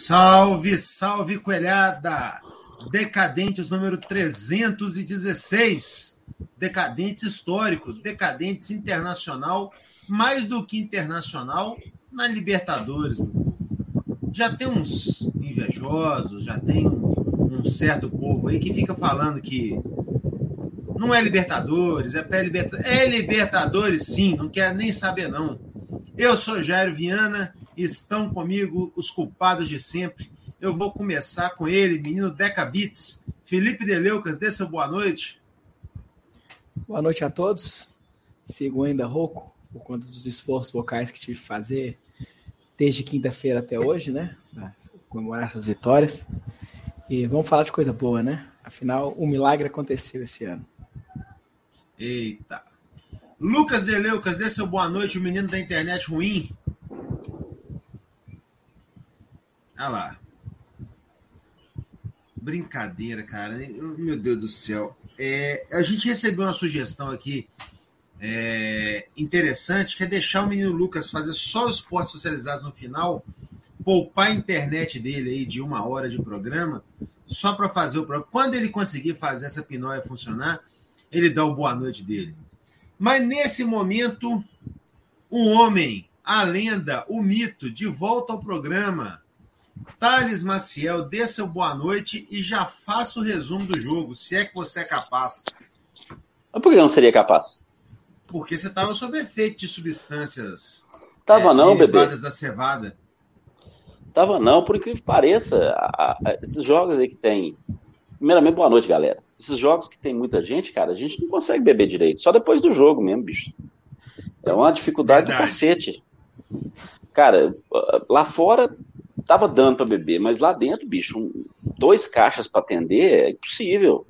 Salve, salve, coelhada! Decadentes número 316. Decadentes histórico, Decadentes internacional, mais do que internacional, na Libertadores. Já tem uns invejosos, já tem um certo povo aí que fica falando que não é Libertadores, é pré-Libertadores. É Libertadores, sim, não quer nem saber, não. Eu sou Jairo Viana, estão comigo os culpados de sempre. Eu vou começar com ele, menino Decabits. Felipe Deleucas, dê seu boa noite. Boa noite a todos. Sigo ainda rouco, por conta dos esforços vocais que tive que fazer desde quinta-feira até hoje, né? Para comemorar essas vitórias. E vamos falar de coisa boa, né? Afinal, um milagre aconteceu esse ano. Eita. Lucas Deleucas, dê seu boa noite, o menino da internet ruim. Olha lá. Brincadeira, cara. Meu Deus do céu. A gente recebeu uma sugestão aqui interessante, que é deixar o menino Lucas fazer só os esportes socializados no final, poupar a internet dele aí de 1 hora de programa, só para fazer o programa. Quando ele conseguir fazer essa pinóia funcionar, ele dá o boa noite dele. Mas nesse momento, o homem, a lenda, o mito, de volta ao programa. Thales Maciel, dê seu boa noite e já faça o resumo do jogo, se é que você é capaz. Mas por que não seria capaz? Porque você estava sob efeito de substâncias não, derivadas bebê. da cevada. Tava não, por incrível que pareça. Esses jogos aí que tem... Primeiramente, boa noite, galera. Esses jogos que tem muita gente, cara, a gente não consegue beber direito. Só depois do jogo mesmo, bicho. É uma dificuldade do cacete. Cara, lá fora tava dando pra beber, mas lá dentro, bicho, 2 caixas pra atender é impossível.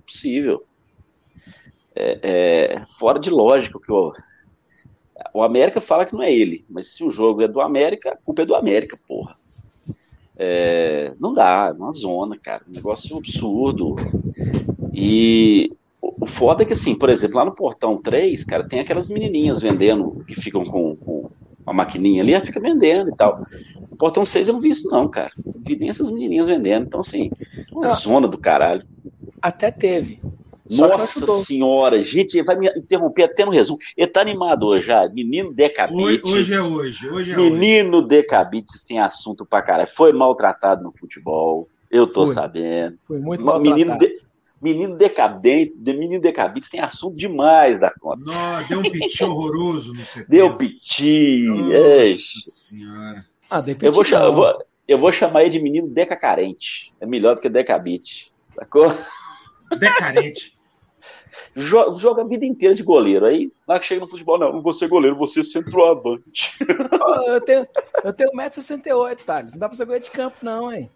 Fora de lógica que o América fala que não é ele, mas se o jogo é do América, a culpa é do América, porra. Não dá, é uma zona, cara, um negócio absurdo. E o foda é que, assim, por exemplo, lá no Portão 3, cara, tem aquelas menininhas vendendo, que ficam com a maquininha ali, ela fica vendendo e tal. No Portão 6 eu não vi isso não, cara. Não vi nem essas menininhas vendendo. Então, assim, uma zona do caralho. Até teve. Nossa senhora, gente, vai me interromper até no resumo. Ele tá animado hoje já. Menino Decabits. Hoje é hoje. Menino Decabits tem assunto pra caralho. Foi maltratado no futebol. Eu tô sabendo. Foi muito maltratado. Menino Decabits tem assunto demais da conta. Nossa, deu um piti horroroso no CT. Deu piti. Nossa senhora. Eu vou chamar ele de menino Deca Carente. É melhor do que Decabit. Sacou? Decarente. Joga a vida inteira de goleiro. Aí, lá que chega no futebol, não vou ser goleiro, vou ser centroavante. Eu tenho 1,68 m, Thales. Não dá pra ser goleiro de campo, não, hein?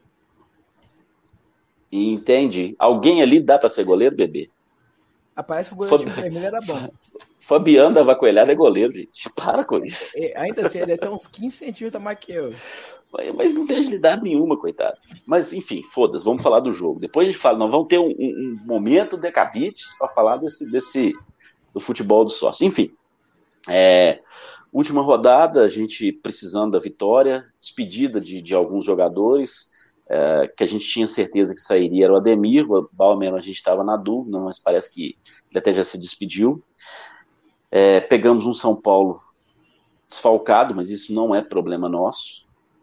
Entende? Alguém ali dá pra ser goleiro, bebê? Parece que o goleiro de vermelho era bom. Fabiano da Vacoelhada é goleiro, gente. Para com isso. Ainda assim, ele tem uns 15 centímetros a mais que eu. Mas não tem agilidade nenhuma, coitado. Mas, enfim, foda-se, vamos falar do jogo. Depois a gente fala, nós vamos ter um momento Decabits para falar do futebol do sócio. Enfim, última rodada, a gente precisando da vitória, despedida de alguns jogadores, que a gente tinha certeza que sairia, era o Ademir, o Bauman a gente estava na dúvida, mas parece que ele até já se despediu. Pegamos um São Paulo desfalcado, mas isso não é problema nosso.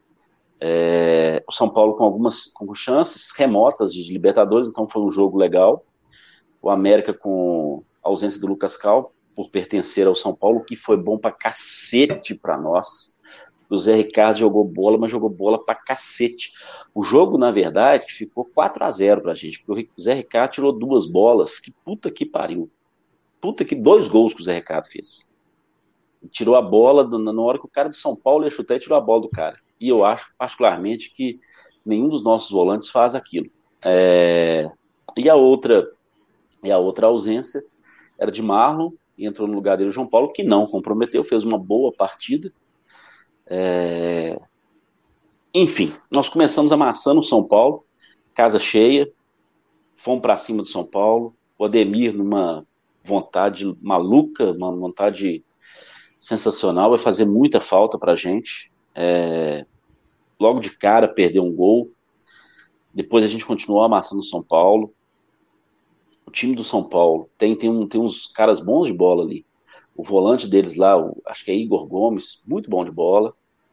O São Paulo com chances remotas de Libertadores, então foi um jogo legal. O América com a ausência do Lucas Cal, por pertencer ao São Paulo, que foi bom pra cacete pra nós. O Zé Ricardo jogou bola, mas jogou bola pra cacete. O jogo, na verdade, ficou 4-0 pra gente, porque o Zé Ricardo tirou 2 bolas, que puta que pariu. 2 gols que o Zé Ricardo fez. Tirou a bola, na hora que o cara de São Paulo ia chutar, ele tirou a bola do cara. E eu acho, particularmente, que nenhum dos nossos volantes faz aquilo. E a outra ausência era de Marlon, e entrou no lugar dele o João Paulo, que não comprometeu, fez uma boa partida. Enfim, nós começamos amassando o São Paulo, casa cheia, fomos para cima do São Paulo, o Ademir numa vontade maluca, uma vontade sensacional, vai fazer muita falta pra gente. Logo de cara perdeu um gol, Depois a gente continuou amassando o São Paulo. O time do São Paulo tem uns caras bons de bola ali. O volante deles lá, acho que é Igor Gomes, muito bom de bola.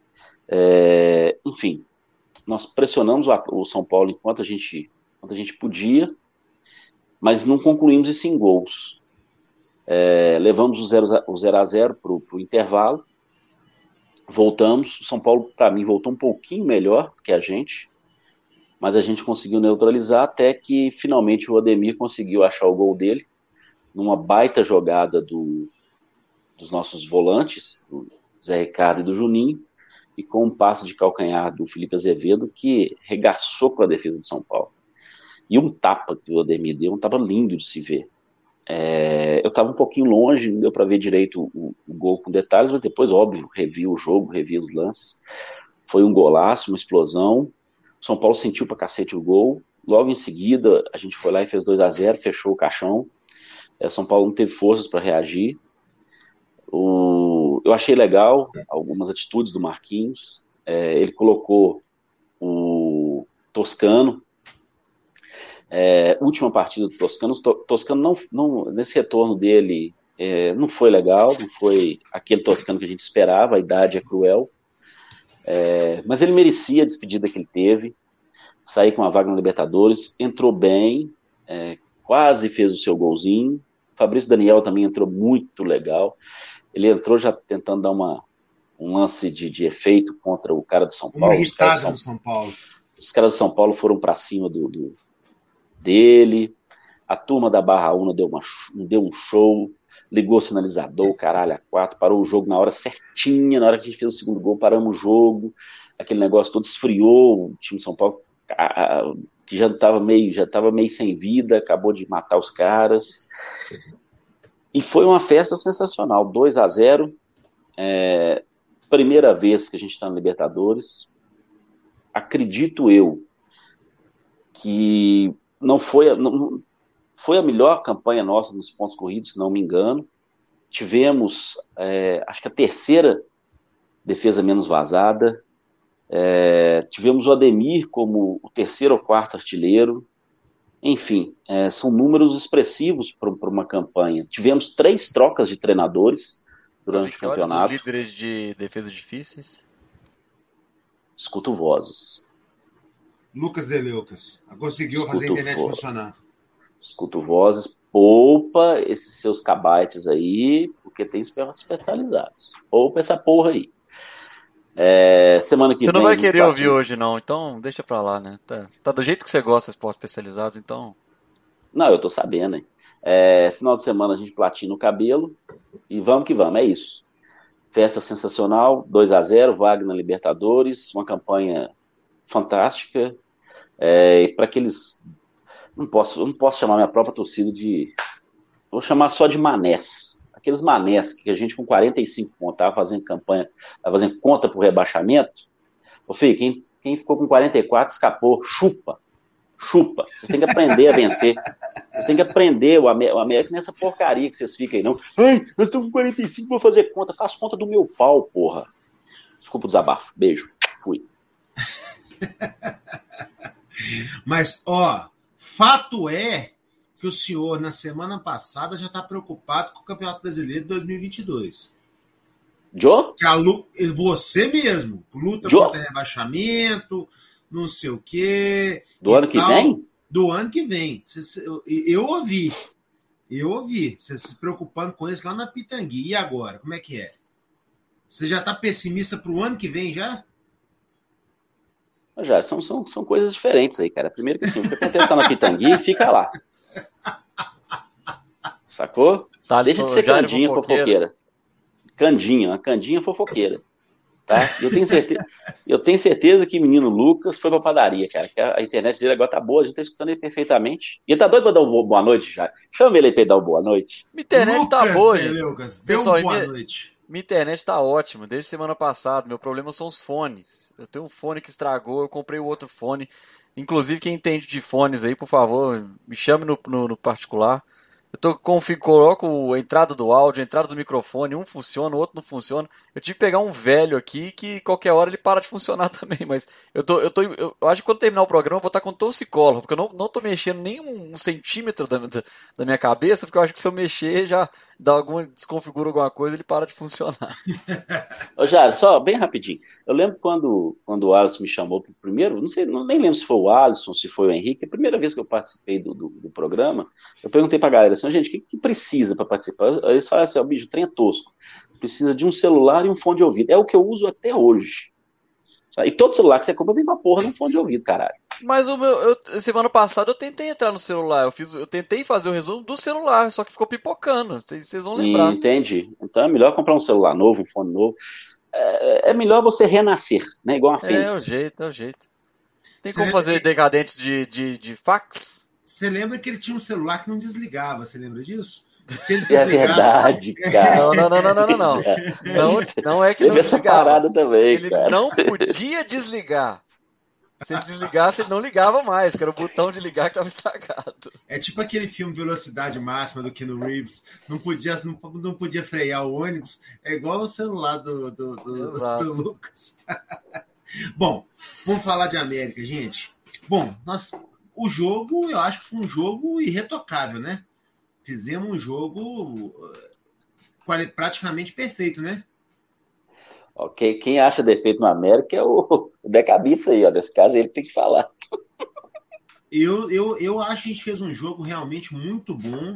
Enfim, nós pressionamos o São Paulo enquanto a gente podia, mas não concluímos isso em gols. Levamos o 0-0 para o intervalo, voltamos. O São Paulo, para mim, voltou um pouquinho melhor que a gente, mas a gente conseguiu neutralizar até que finalmente o Ademir conseguiu achar o gol dele, numa baita jogada dos nossos volantes, do Zé Ricardo e do Juninho, e com um passe de calcanhar do Felipe Azevedo, que regaçou com a defesa de São Paulo. E um tapa que o Ademir deu, um tapa lindo de se ver. Eu estava um pouquinho longe, não deu para ver direito o gol com detalhes, mas depois, óbvio, revi o jogo, revi os lances. Foi um golaço, uma explosão. O São Paulo sentiu pra cacete o gol. Logo em seguida, a gente foi lá e fez 2-0, fechou o caixão. O São Paulo não teve forças para reagir. Eu achei legal algumas atitudes do Marquinhos. Ele colocou o Toscano. Última partida do Toscano. O Toscano não, nesse retorno dele não foi legal, não foi aquele Toscano que a gente esperava. A idade é cruel. Mas ele merecia a despedida que ele teve, sair com a vaga na Libertadores, entrou bem, quase fez o seu golzinho. Fabrício Daniel também entrou muito legal. Ele entrou já tentando dar um lance de efeito contra o cara do São Paulo. Os caras do São Paulo foram para cima dele. A turma da Barra Una deu um show, ligou o sinalizador, caralho, a 4, parou o jogo na hora certinha. Na hora que a gente fez o segundo gol, paramos o jogo. Aquele negócio todo esfriou. O time de São Paulo, que já estava meio sem vida, acabou de matar os caras. E foi uma festa sensacional. 2-0. Primeira vez que a gente está na Libertadores. Acredito eu que não foi a melhor campanha nossa nos pontos corridos, se não me engano. Tivemos, acho que a terceira defesa menos vazada. Tivemos o Ademir como o terceiro ou quarto artilheiro. Enfim, são números expressivos para uma campanha. Tivemos 3 trocas de treinadores durante o campeonato. Dos líderes de defesa difíceis? Escuto vozes. Lucas de Leucas. Conseguiu fazer a internet funcionar. Escuto vozes. Poupa esses seus cabates aí, porque tem especializados. Poupa essa porra aí. Semana que vem. Você não vai querer ouvir hoje, não, então deixa pra lá, né? Tá do jeito que você gosta de esportes especializados, então. Não, eu tô sabendo, hein? Final de semana a gente platina o cabelo e vamos que vamos, é isso. Festa sensacional, 2-0, vaga na Libertadores, uma campanha fantástica. E para aqueles. Não posso chamar minha própria torcida de. Vou chamar só de manés. Aqueles manés que a gente com 45 pontos estava fazendo campanha, estava fazendo conta pro rebaixamento. Ô, Fih, quem ficou com 44 escapou. Chupa. Vocês têm que aprender a vencer. Vocês têm que aprender o América nessa porcaria que vocês ficam aí, não. Ai, nós estamos com 45, vou fazer conta. Faço conta do meu pau, porra. Desculpa o desabafo. Beijo. Fui. Mas, fato é que o senhor, na semana passada, já está preocupado com o Campeonato Brasileiro de 2022. Jô? Você mesmo. Luta contra rebaixamento, não sei o quê. Do ano que vem? Do ano que vem. Eu ouvi. Você se preocupando com isso lá na Pitangui. E agora? Como é que é? Você já está pessimista para o ano que vem já? Já, são coisas diferentes aí, cara. Primeiro que assim, o que acontece na Pitangui, fica lá. Sacou? Deixa de ser candinha fofoqueira. Uma candinha fofoqueira. Tá? Eu tenho certeza que o menino Lucas foi pra padaria, cara. Que a internet dele agora tá boa, a gente tá escutando ele perfeitamente. E ele tá doido pra dar uma boa noite já. Chama ele aí pra dar uma boa noite. Minha internet Lucas, tá boa, Lucas, deu uma boa noite. Minha internet tá ótima, desde semana passada. Meu problema são os fones. Eu tenho um fone que estragou, eu comprei o outro fone. Inclusive, quem entende de fones aí, por favor, me chame no particular. coloco a entrada do áudio, a entrada do microfone, um funciona, o outro não funciona. Eu tive que pegar um velho aqui que qualquer hora ele para de funcionar também, mas eu acho que quando terminar o programa eu vou estar com toxicólogo, porque eu não tô mexendo nem um centímetro da minha cabeça, porque eu acho que se eu mexer já desconfigura alguma coisa, ele para de funcionar. Ô, Jário, só bem rapidinho. Eu lembro quando o Alisson me chamou pro primeiro, não sei, nem lembro se foi o Alisson, se foi o Henrique, a primeira vez que eu participei do programa, eu perguntei pra galera assim, gente, o que precisa para participar? Eles falaram assim, bicho, o trem é tosco. Precisa de um celular e um fone de ouvido. É o que eu uso até hoje. E todo celular que você compra vem com a porra de um fone de ouvido, caralho. Mas semana passada eu tentei entrar no celular, eu tentei fazer o resumo do celular, só que ficou pipocando, vocês vão lembrar. Entendi. Então é melhor comprar um celular novo, um fone novo. É melhor você renascer, né? Igual a Fênix. É o jeito. Tem como fazer decadentes de fax? Você lembra que ele tinha um celular que não desligava, você lembra disso? Se ele desligasse... É verdade, cara. Não é que não desligava. Parada também, ele cara. não podia desligar. Se ele desligasse, ele não ligava mais, que era o botão de ligar que estava estragado. É tipo aquele filme Velocidade Máxima do Keanu Reeves. Não podia frear o ônibus. É igual o celular do Lucas. Bom, vamos falar de América, gente. Bom, o jogo, eu acho que foi um jogo irretocável, né? Fizemos um jogo praticamente perfeito, né? Ok, quem acha defeito no América é o Decabitz aí, ó. Desse caso ele tem que falar. Eu acho que a gente fez um jogo realmente muito bom.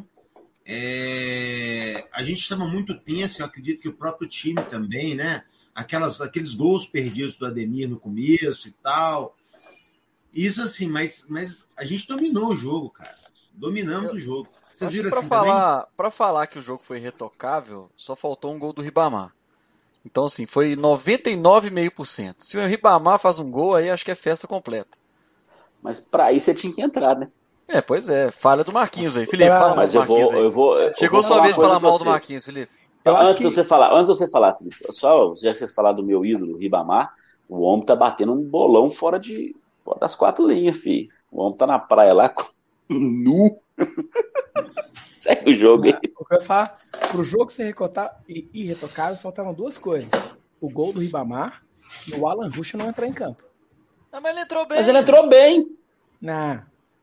A gente estava muito tenso, eu acredito que o próprio time também, né? Aqueles gols perdidos do Ademir no começo e tal. Isso assim, mas a gente dominou o jogo, cara. Dominamos o jogo. Vocês viram assim também? Para falar que o jogo foi irretocável, só faltou um gol do Ribamar. Então, assim, foi 99,5%. Se o Ribamar faz um gol, aí acho que é festa completa. Mas pra isso você tinha que entrar, né? Pois é. Falha do Marquinhos aí. Felipe, fala mal do Marquinhos aí. Chegou sua vez de falar mal do Marquinhos, Felipe. Antes de você falar, Felipe, só já que vocês falaram do meu ídolo, o Ribamar, o homem tá batendo um bolão fora das 4 linhas, filho. O homem tá na praia lá, nu. Segue o jogo aí. O que eu ia falar, pro jogo ser irretocável, faltavam 2 coisas. O gol do Ribamar e o Alan Ruschel não entrar em campo. Mas ele entrou bem. Mas ele entrou bem. Não.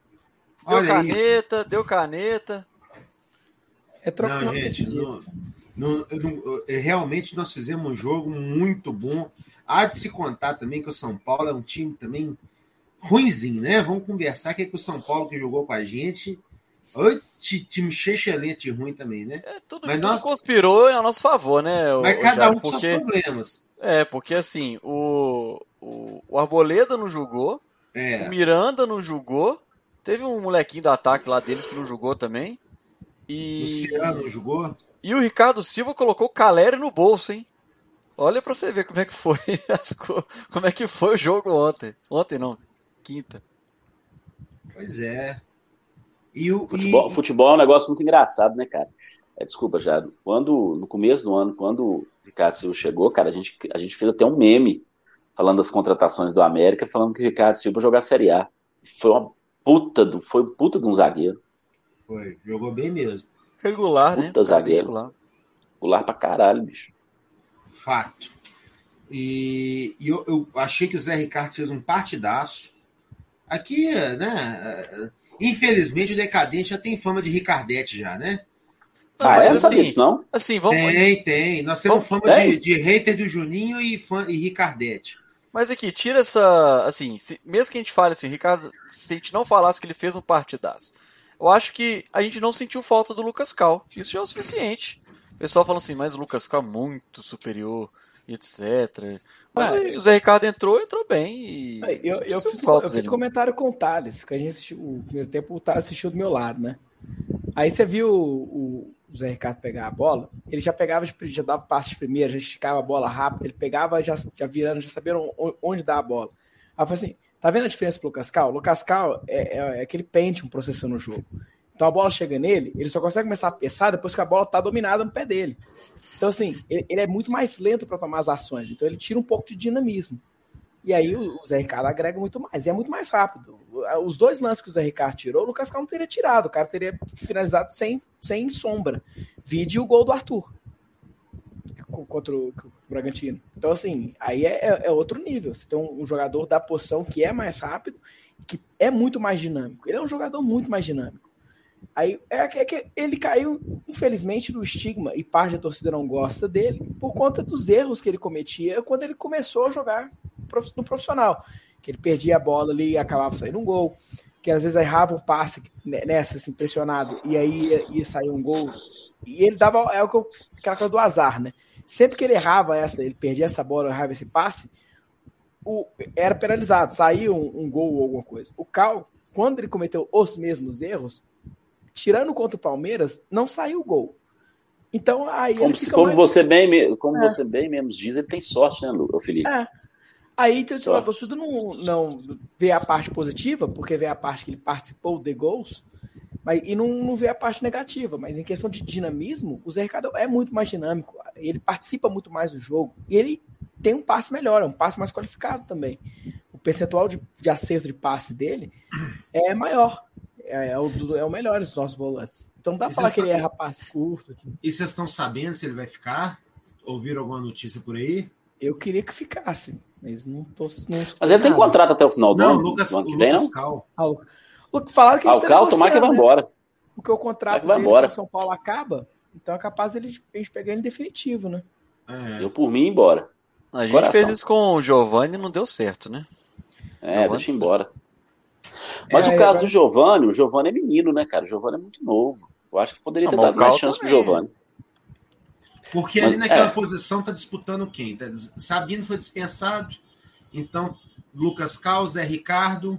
Deu caneta. Não, gente, realmente nós fizemos um jogo muito bom. Há de se contar também que o São Paulo é um time também ruinzinho, né? Vamos conversar que o São Paulo que jogou com a gente... time excelente ruim também, né? Tudo conspirou a nosso favor, né? Mas cada um com seus problemas. Porque assim, o Arboleda não jogou, o Miranda não jogou, teve um molequinho do ataque lá deles que não jogou também. O Luciano não jogou? E o Ricardo Silva colocou o Caleri no bolso, hein? Olha pra você ver como é que foi como é que foi o jogo ontem. Ontem não, quinta. Pois é. Futebol é um negócio muito engraçado, né, cara? Desculpa, já. No começo do ano, quando o Ricardo Silva chegou, cara, a gente fez até um meme falando das contratações do América, falando que o Ricardo Silva jogar a Série A. Foi um puta de um zagueiro. Foi, jogou bem mesmo. Regular, puta, né? Zagueiro. Regular pra caralho, bicho. Fato. E eu achei que o Zé Ricardo fez um partidaço. Aqui, né? Infelizmente o Decadente já tem fama de Ricardete já, né? Não sabia disso, não? Assim, vamos... Tem. Nós temos fama de hater do Juninho e Ricardete. Mas aqui, tira essa... Assim, mesmo que a gente fale assim, Ricardo, se a gente não falasse que ele fez um partidaço, eu acho que a gente não sentiu falta do Lucas Cal. Isso já é o suficiente. O pessoal fala assim, mas o Lucas Cal é muito superior, etc. Mas o Zé Ricardo entrou bem. E eu fiz comentário com o Thales, que a gente assistiu o primeiro tempo, o Thales assistiu do meu lado, né? Aí você viu o Zé Ricardo pegar a bola, ele já pegava, já dava passe de primeira, já esticava a bola rápido, ele pegava já virando, já sabia onde dar a bola. Aí eu falei assim, tá vendo a diferença pro Lucas Cal? O Lucas Cal é aquele Pentium processando o jogo. Então a bola chega nele, ele só consegue começar a pensar depois que a bola tá dominada no pé dele. Então assim, ele é muito mais lento para tomar as ações, então ele tira um pouco de dinamismo. E aí o Zé Ricardo agrega muito mais, e é muito mais rápido. Os 2 lances que o Zé Ricardo tirou, o Lucas Cal não teria tirado, o cara teria finalizado sem sombra. Vide o gol do Arthur contra o Bragantino. Então, assim, aí é outro nível. Você tem um jogador da posição que é mais rápido e que é muito mais dinâmico. Ele é um jogador muito mais dinâmico. Aí é que ele caiu, infelizmente, no estigma, e parte da torcida não gosta dele, por conta dos erros que ele cometia quando ele começou a jogar no profissional. Que ele perdia a bola ali e acabava saindo um gol, que às vezes errava um passe nessa, assim, pressionado, e aí ia sair um gol. E ele dava aquela coisa do azar, né? Sempre que ele errava ele perdia essa bola, errava esse passe, era penalizado, saía um gol ou alguma coisa. O Cal, quando ele cometeu os mesmos erros, tirando contra o Palmeiras, não saiu o gol. Então, aí ele fica como você bem mesmo diz, ele tem sorte, né, Felipe? Aí a torcida não vê a parte positiva, porque vê a parte que ele participou de gols, e não vê a parte negativa. Mas em questão de dinamismo, o Zé Ricardo é muito mais dinâmico, ele participa muito mais do jogo, e ele tem um passe melhor, é um passe mais qualificado também. O percentual de acerto de passe dele é maior. É o melhor dos nossos volantes. Então não dá pra falar que ele erra passe curto. E vocês estão sabendo se ele vai ficar? Ouviram alguma notícia por aí? Eu queria que ficasse, mas não tô. Mas ele tem contrato até o final do ano. Lucas Cal. Falaram que o Cal, tomara que vai embora. Porque o contrato dele com o São Paulo acaba, então é capaz de a gente pegar ele em definitivo, né? Eu por mim ir embora. A gente fez isso com o Giovani e não deu certo, né? Deixa eu ir embora. Mas o caso do Giovani, o Giovani é menino, né, cara? O Giovani é muito novo. Eu acho que poderia ter dado mais chance pro Giovani. Porque ali naquela posição tá disputando quem? Sabino foi dispensado, então Lucas Cal, Zé Ricardo,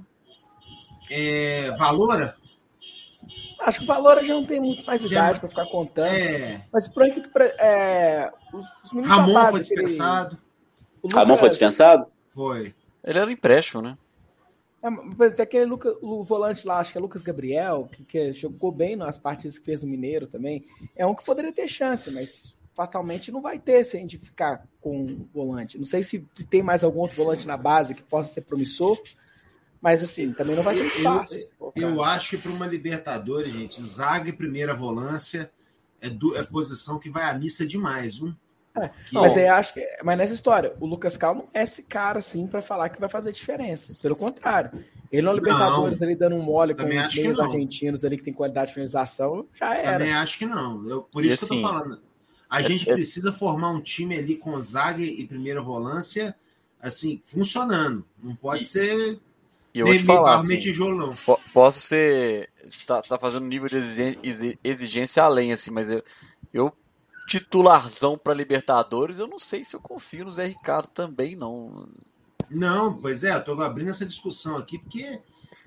Valora? Acho que o Valora já não tem muito mais idade para ficar contando. Mas por aqui, os meninos Ramon foi dispensado. Ramon foi dispensado? Foi. Ele era empréstimo, né? Mas tem aquele o volante lá, acho que é Lucas Gabriel, que jogou bem nas partidas que fez no Mineiro também. É um que poderia ter chance, mas fatalmente não vai ter se a gente ficar com o volante. Não sei se tem mais algum outro volante na base que possa ser promissor, mas assim, também não vai ter espaço. Eu acho que para uma Libertadores, gente, zaga e primeira volância é posição que vai à missa demais, viu? Mas nessa história, o Lucas Cal não é esse cara assim para falar que vai fazer diferença. Pelo contrário, ele no Libertadores ali dando um mole com os meios argentinos ali que tem qualidade de finalização, já era. Também acho que não. Por isso que eu tô falando. A gente precisa formar um time ali com zaga e primeira volância, assim, funcionando. Não pode ser. E eu vou te falar, assim, tijolo, não. Posso ser. Tá fazendo um nível de exigência além, assim, mas eu titularzão para Libertadores, eu não sei se eu confio no Zé Ricardo também, não. Não, pois eu tô abrindo essa discussão aqui, porque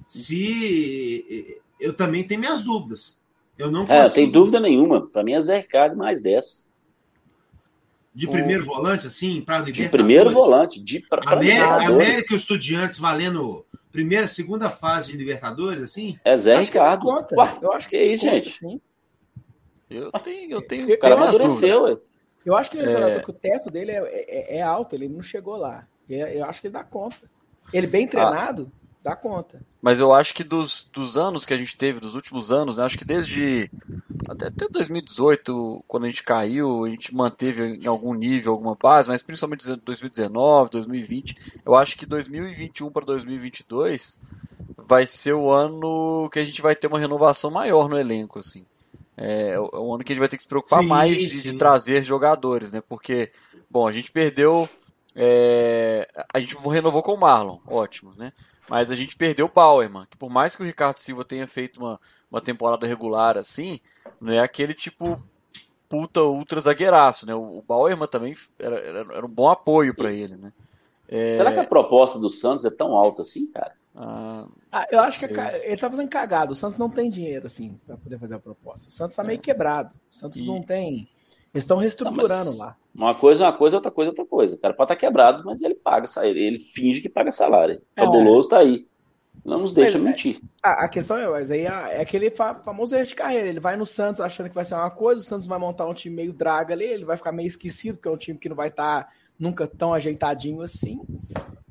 se eu também tenho minhas dúvidas. Eu não consigo. Tem dúvida nenhuma. Para mim é Zé Ricardo mais 10. De primeiro volante, assim, para Libertadores? De primeiro volante. América e os Estudiantes valendo primeira, segunda fase de Libertadores, assim? É Zé Ricardo. Eu acho que é isso, gente. Sim. Eu tenho o cara amadureceu, eu acho que ele é um jogador que o teto dele é alto, ele não chegou lá. Eu acho que ele dá conta. Ele bem treinado, dá conta. Mas eu acho que dos anos que a gente teve, dos últimos anos, né, acho que desde até 2018, quando a gente caiu, a gente manteve em algum nível, alguma base, mas principalmente 2019, 2020, eu acho que 2021 para 2022 vai ser o ano que a gente vai ter uma renovação maior no elenco, assim. É um ano que a gente vai ter que se preocupar mais de trazer jogadores, né? Porque, bom, a gente perdeu. A gente renovou com o Marlon, ótimo, né? Mas a gente perdeu o Bauerman, que por mais que o Ricardo Silva tenha feito uma temporada regular assim, não é aquele tipo puta ultra zagueiraço, né? O Bauerman também era um bom apoio para ele, né? Será que a proposta do Santos é tão alta assim, cara? Eu acho que ele tá fazendo cagado. O Santos não tem dinheiro, assim, pra poder fazer a proposta. O Santos tá meio quebrado. O Santos não tem. Eles estão reestruturando lá. Uma coisa é uma coisa, outra coisa é outra coisa. O cara pode estar quebrado, mas ele paga, ele finge que paga salário. O fabuloso tá aí. Não nos deixa mentir. A questão mas aí é aquele famoso erro de carreira. Ele vai no Santos achando que vai ser uma coisa, o Santos vai montar um time meio draga ali, ele vai ficar meio esquecido, porque é um time que não vai estar nunca tão ajeitadinho assim.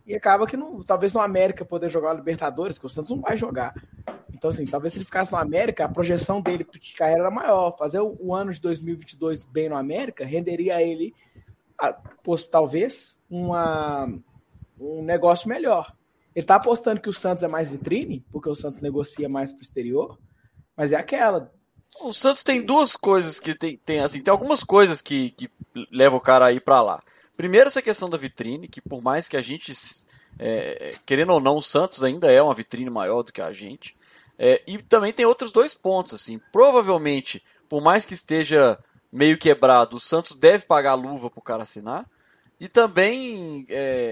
E acaba que talvez no América poder jogar o Libertadores, que o Santos não vai jogar. Então, assim, talvez se ele ficasse no América, a projeção dele de carreira era maior. Fazer o ano de 2022 bem no América renderia a ele, talvez, um negócio melhor. Ele tá apostando que o Santos é mais vitrine, porque o Santos negocia mais pro exterior, mas é aquela. O Santos tem duas coisas que tem algumas coisas que levam o cara a ir pra lá. Primeiro, essa questão da vitrine, que por mais que a gente, querendo ou não, o Santos ainda é uma vitrine maior do que a gente. E também tem outros dois pontos, assim. Provavelmente, por mais que esteja meio quebrado, o Santos deve pagar a luva pro cara assinar. E também,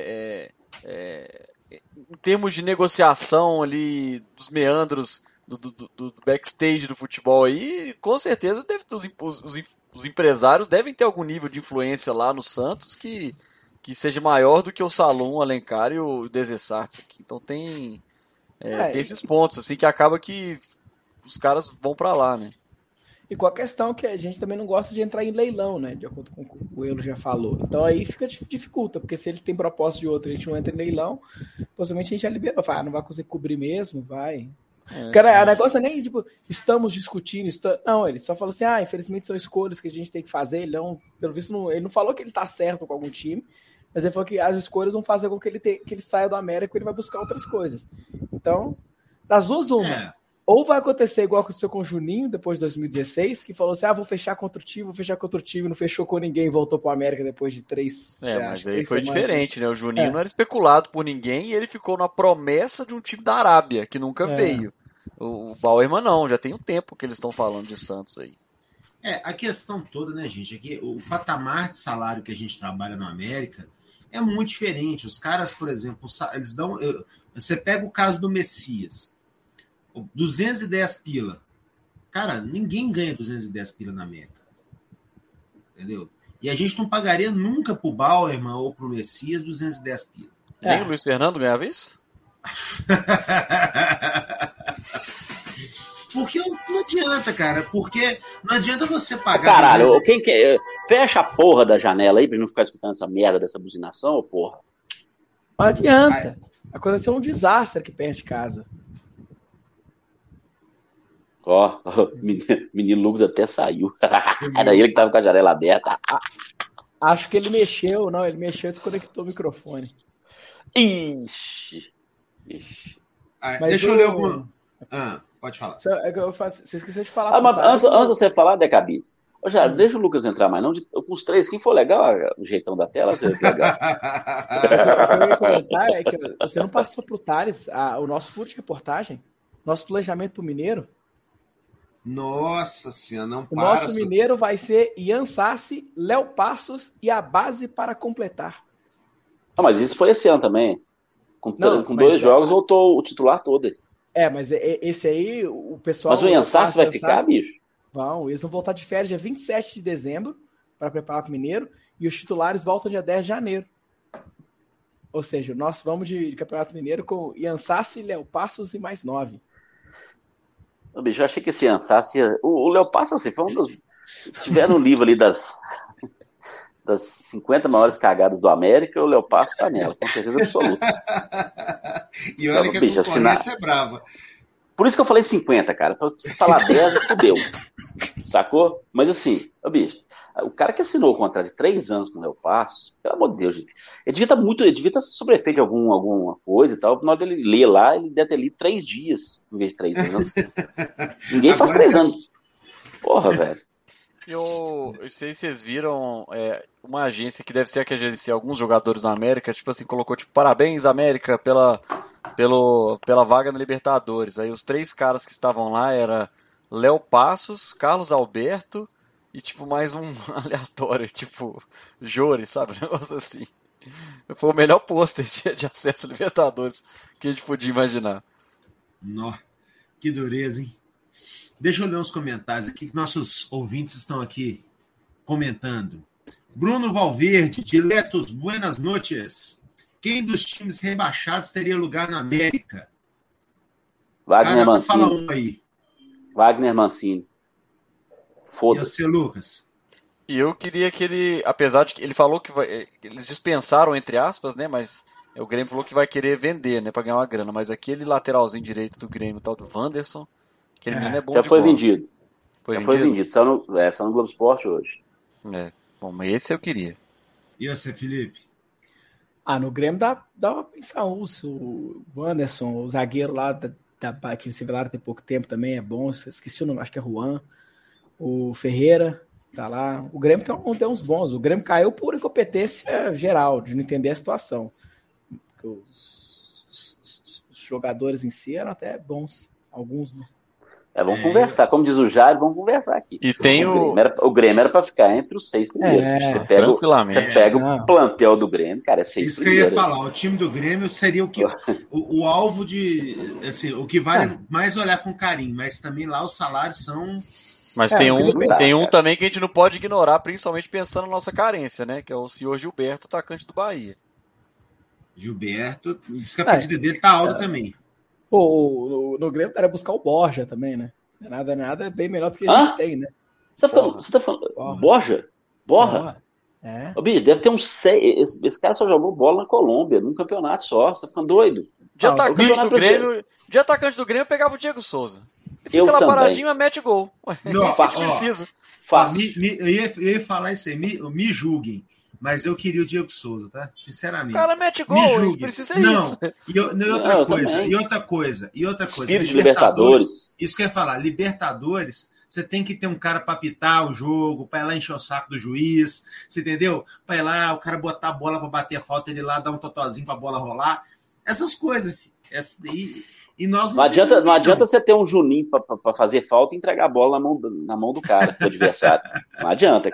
em termos de negociação ali, dos meandros do backstage do futebol aí, com certeza os empresários devem ter algum nível de influência lá no Santos que seja maior do que o Salum, o Alencar e o Desessartes aqui. Então tem esses pontos assim que acaba que os caras vão para lá, né? E com a questão que a gente também não gosta de entrar em leilão, né? De acordo com o que o Euler já falou. Então aí dificulta, porque se ele tem proposta de outro e a gente não entra em leilão, possivelmente a gente já liberou. Não vai conseguir cobrir mesmo, vai. Cara, o negócio é nem, tipo, estamos discutindo. Não, ele só falou assim, infelizmente são escolhas que a gente tem que fazer. Ele não, pelo visto, ele não falou que ele tá certo com algum time, mas ele falou que as escolhas vão fazer com que ele saia do América e ele vai buscar outras coisas. Então, das duas, uma. Ou vai acontecer igual aconteceu com o Juninho depois de 2016, que falou assim, vou fechar contra o time, não fechou com ninguém, voltou pro América depois de 3 mas aí foi diferente, né? O Juninho não era especulado por ninguém e ele ficou na promessa de um time da Arábia, que nunca veio. O Bauerman não, já tem um tempo que eles estão falando de Santos aí. A questão toda, né, gente, é que o patamar de salário que a gente trabalha no América é muito diferente. Os caras, por exemplo, eles dão... Você pega o caso do Messias, 210 pila. Cara, ninguém ganha 210 pila na América. Entendeu? E a gente não pagaria nunca pro Bauerman ou pro Messias 210 pila. Nem o Luiz Fernando ganhava isso? Porque não adianta, cara. Porque não adianta você pagar... Caralho, quem quer... Fecha a porra da janela aí pra não ficar escutando essa merda dessa buzinação, porra. Não adianta. Aconteceu um desastre aqui perto de casa. Menino Lucas até saiu. Era ele que tava com a janela aberta. Acho que ele mexeu e desconectou o microfone. Ixi. Deixa eu ler alguma... pode falar. Você esqueceu de falar. Antes de você falar, Decabits, deixa o Lucas entrar mais. Não, com os três, quem for legal, o jeitão da tela, você legal. O que eu ia comentar é que você não passou pro Thales o nosso furo de reportagem, nosso planejamento pro Mineiro. Nossa senhora, não para. O nosso mineiro vai ser Ian Sassi, Léo Passos e a base para completar. Mas isso foi esse ano também. Com 2 jogos, voltou o titular todo. Mas esse aí, o pessoal... Mas o Ian Sassi vai ficar, bicho? Eles vão voltar de férias dia 27 de dezembro para preparar para o Mineiro e os titulares voltam dia 10 de janeiro. Ou seja, nós vamos de Campeonato Mineiro com Ian Sassi, Léo Passos e mais 9. Bicho, eu achei que esse Ian Sassi... O Léo Passos, assim, foi um dos... Tiveram um livro ali das 50 maiores cagadas do América, o Léo Passos tá nela, com certeza absoluta. E olha que a concorrência é brava. Por isso que eu falei 50, cara. Pra você falar 10, fudeu. Sacou? Mas assim, bicho, o cara que assinou o contrato de 3 anos com o Léo Passos, pelo amor de Deus, gente, ele devia estar sobrefeito de alguma coisa e tal. Na hora dele ler lá, ele deve ter lido 3 dias em vez de 3 anos. Ninguém faz 3 anos. Porra, velho. Eu sei se vocês viram uma agência que deve ser a que agencia alguns jogadores na América, tipo assim, colocou tipo, parabéns América pela vaga na Libertadores. Aí os 3 caras que estavam lá era Léo Passos, Carlos Alberto e tipo mais um aleatório, tipo Jori, sabe? Um negócio assim. Foi o melhor pôster de acesso a Libertadores que a gente podia imaginar. Nó, que dureza, hein? Deixa eu ler uns comentários aqui, que nossos ouvintes estão aqui comentando. Bruno Valverde, diletos, buenas noches. Quem dos times rebaixados teria lugar na América? Wagner Mancini. Fala um aí. Wagner Mancini. Foda-se. E você, Lucas? E eu queria que ele, apesar de que ele falou que eles dispensaram, entre aspas, né, mas O Grêmio falou que vai querer vender, né, pra ganhar uma grana, mas aquele lateralzinho direito do Grêmio, tal do Wanderson, aquele menino é bom já de foi bola. vendido. Foi vendido. Saiu no Globo Esporte hoje. Bom, mas esse eu queria. E você, Felipe? No Grêmio dá pra pensar o Wanderson, o zagueiro lá que se revelaram tem pouco tempo também, é bom. Esqueci o nome, acho que é Juan. O Ferreira tá lá. O Grêmio tem uns bons. O Grêmio caiu por incompetência geral, de não entender a situação. Os jogadores em si eram até bons, alguns, né? Vamos conversar. Como diz o Jair, vamos conversar aqui. E tem o Grêmio era para ficar entre os 6 primeiros. Você pega o plantel do Grêmio, cara, é 6 Isso primeiros. Que eu ia falar, o time do Grêmio seria o alvo de, assim, o que vale mais olhar com carinho, mas também lá os salários são... Mas tem um também que a gente não pode ignorar, principalmente pensando na nossa carência, né? Que é o senhor Gilberto, atacante do Bahia. Gilberto, diz que a pedida dele tá alta também. No Grêmio era buscar o Borja também, né? Nada é bem melhor do que a gente tem, né? Você tá falando Borja? Borja? Ô, bicho, deve ter uns 6. Esse cara só jogou bola na Colômbia, num campeonato só. Você tá ficando doido? De atacante do Grêmio, pegava o Diego Souza. Ele fica lá paradinho, mas mete gol. Não, isso que a gente precisa. Eu ia falar isso aí, me julguem. Mas eu queria o Diego Souza, tá? Sinceramente. O cara mete gol, a gente precisa isso. E outra coisa. Espírito de Libertadores. Isso que eu ia falar, Libertadores, você tem que ter um cara pra apitar o jogo, pra ir lá encher o saco do juiz, você entendeu? Pra ir lá, o cara botar a bola pra bater a falta, ele lá dar um totozinho pra bola rolar. Essas coisas, filho. E nós não adianta você ter um Juninho pra fazer falta e entregar a bola na mão do cara, do adversário. Não adianta.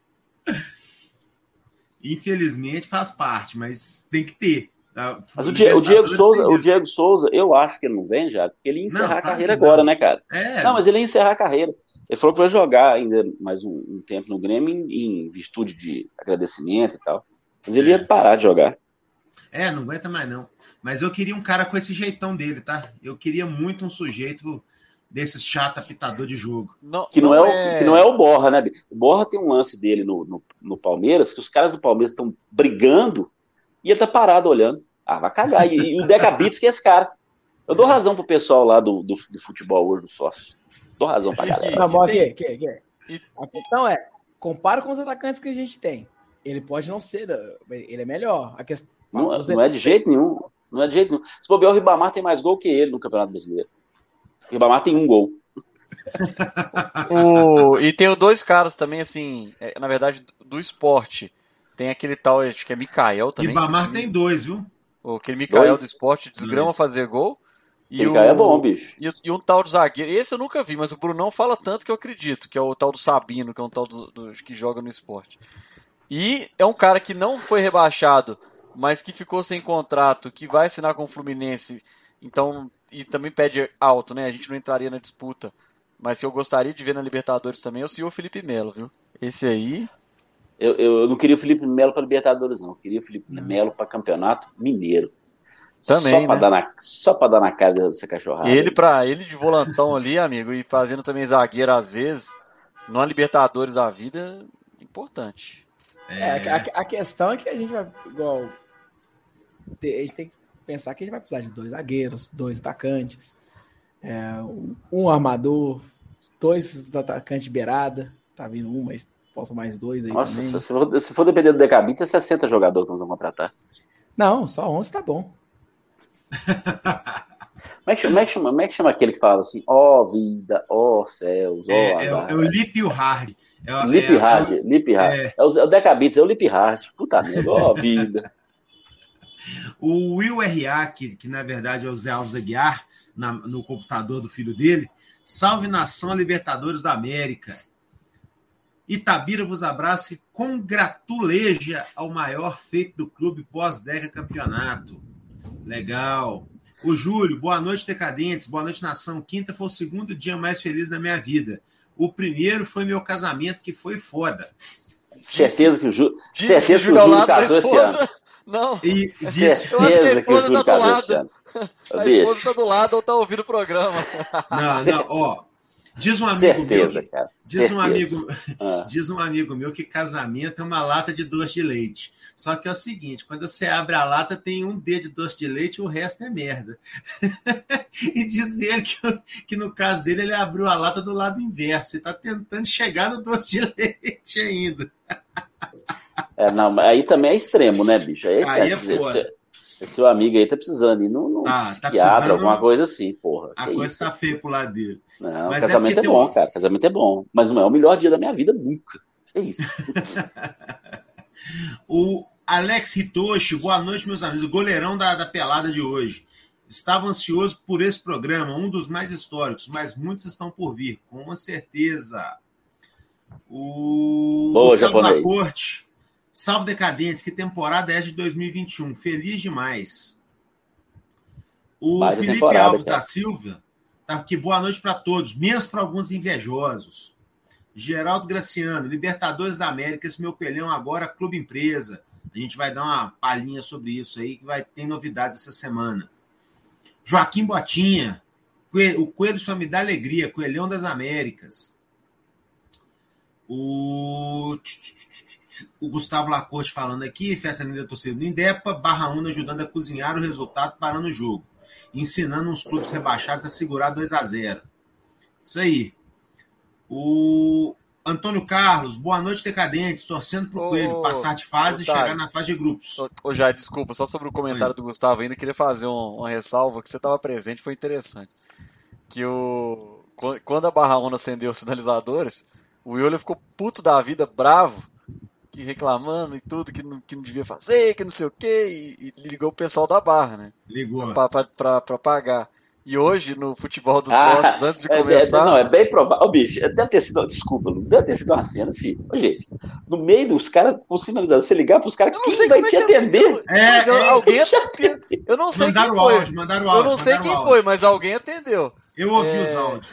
Infelizmente faz parte, mas tem que ter. Tá? Mas o Diego Souza, eu acho que ele não vem já, porque ele ia encerrar a carreira agora, né, cara? Não, mas ele ia encerrar a carreira. Ele falou que vai jogar ainda mais um tempo no Grêmio em virtude de agradecimento e tal. Mas ele ia parar de jogar. Não aguenta mais não. Mas eu queria um cara com esse jeitão dele, tá? Eu queria muito um sujeito desses chato apitador de jogo. Que não é o Borja, né? O Borja tem um lance dele no Palmeiras, que os caras do Palmeiras estão brigando e ele tá parado olhando. Vai cagar. E o Deca Bits que é esse cara. Eu dou razão pro pessoal lá do futebol hoje, do sócio. Dou razão pra galera. A questão compara com os atacantes que a gente tem. Ele pode não ser, ele é melhor. A questão, não é de jeito nenhum. Não é de jeito nenhum. Se bobear, o Ribamar tem mais gol que ele no Campeonato Brasileiro. O Ribamar tem 1 gol. E tem 2 caras também, assim, na verdade, do esporte. Tem aquele tal, acho que é Mikael também. Ribamar tem 2, viu? Aquele Mikael do esporte desgrama fazer gol. E o Mikael é bom, bicho. E um tal de zagueiro. Esse eu nunca vi, mas o Brunão fala tanto que eu acredito, que é o tal do Sabino, que é um tal que joga no esporte. E é um cara que não foi rebaixado, mas que ficou sem contrato, que vai assinar com o Fluminense, então, e também pede alto, né? A gente não entraria na disputa, mas que eu gostaria de ver na Libertadores também é o senhor Felipe Melo, viu? Esse aí... Eu não queria o Felipe Melo para Libertadores, não. Eu queria o Felipe Melo para Campeonato Mineiro. Também, só para dar na cara dessa cachorrada. Ele de volantão ali, amigo, e fazendo também zagueiro às vezes, numa Libertadores da vida, importante. A questão é que a gente vai, igual, a gente tem que pensar que a gente vai precisar de 2 zagueiros, 2 atacantes, um armador, 2 atacantes de beirada, tá vindo mas faltam mais 2 aí. Nossa, também. Se for depender do Decabit, é 60 jogadores que nós vamos contratar. Não, só 11 tá bom. Como é que chama aquele que fala assim, vida, céus, é o Lip Hard. Lip Hard. É o Decabits, é o Lip Hard. Puta merda, vida. O Will R.A., que na verdade é o Zé Alves Aguiar, no computador do filho dele, salve nação Libertadores da América. Itabira vos abraça e congratuleja ao maior feito do clube pós-década campeonato. Legal. O Júlio, boa noite, decadentes, boa noite, nação. Quinta foi o segundo dia mais feliz da minha vida. O primeiro foi meu casamento, que foi foda. Certeza que o Júlio casou esse ano. Não, disse, eu acho que a esposa tá do lado. A esposa tá do lado ou tá ouvindo o programa. Não, ó. Diz um amigo certeza, meu, cara. Diz um amigo meu que casamento é uma lata de doce de leite. Só que é o seguinte, quando você abre a lata, tem um dedo de doce de leite e o resto é merda. E diz ele que no caso dele, ele abriu a lata do lado inverso. Ele está tentando chegar no doce de leite ainda. Não, aí também é extremo, né, bicho? Aí é foda. Esse seu amigo aí tá precisando ir num psiquiatra, alguma coisa assim, porra. A coisa tá feia pro lado dele. Não, mas casamento é bom, cara. Casamento é bom. Mas não é o melhor dia da minha vida nunca. É isso. O Alex Hitoshi, boa noite, meus amigos. O goleirão da pelada de hoje. Estava ansioso por esse programa, um dos mais históricos, mas muitos estão por vir, com certeza. O Gustavo Lacorte. Salve Decadentes, que temporada é essa de 2021? Feliz demais. O Felipe Alves da Silva tá aqui, boa noite para todos, menos para alguns invejosos. Geraldo Graciano, Libertadores da América, esse meu coelhão agora, Clube Empresa. A gente vai dar uma palhinha sobre isso aí, que tem novidades essa semana. Joaquim Botinha, o Coelho só me dá alegria, Coelhão das Américas. O Gustavo Lacorte falando aqui, festa linda torcida do Indepa, Barra Una ajudando a cozinhar o resultado parando o jogo, ensinando uns clubes rebaixados a segurar 2-0. Isso aí. O Antônio Carlos, boa noite, Decadentes, torcendo pro Coelho passar de fase e chegar na fase de grupos. Já, desculpa, só sobre o comentário do Gustavo ainda, queria fazer uma ressalva, que você estava presente, foi interessante. Que quando a Barra Una acendeu os sinalizadores, o Euler ficou puto da vida, bravo, que reclamando e tudo, que não devia fazer, que não sei o quê, e ligou o pessoal da Barra, né? Ligou. Pra pagar. E hoje, no futebol dos sócios, antes de começar... Não, é bem provável. Ô, bicho, deve ter sido... Desculpa, deve ter sido uma cena assim. Ô, gente, no meio dos caras com sinalizador, você ligar pros caras, quem vai te atender? Alguém atendeu. Eu não sei quem foi. Mandaram áudio. Eu não sei quem foi, mas alguém atendeu. Eu ouvi os áudios.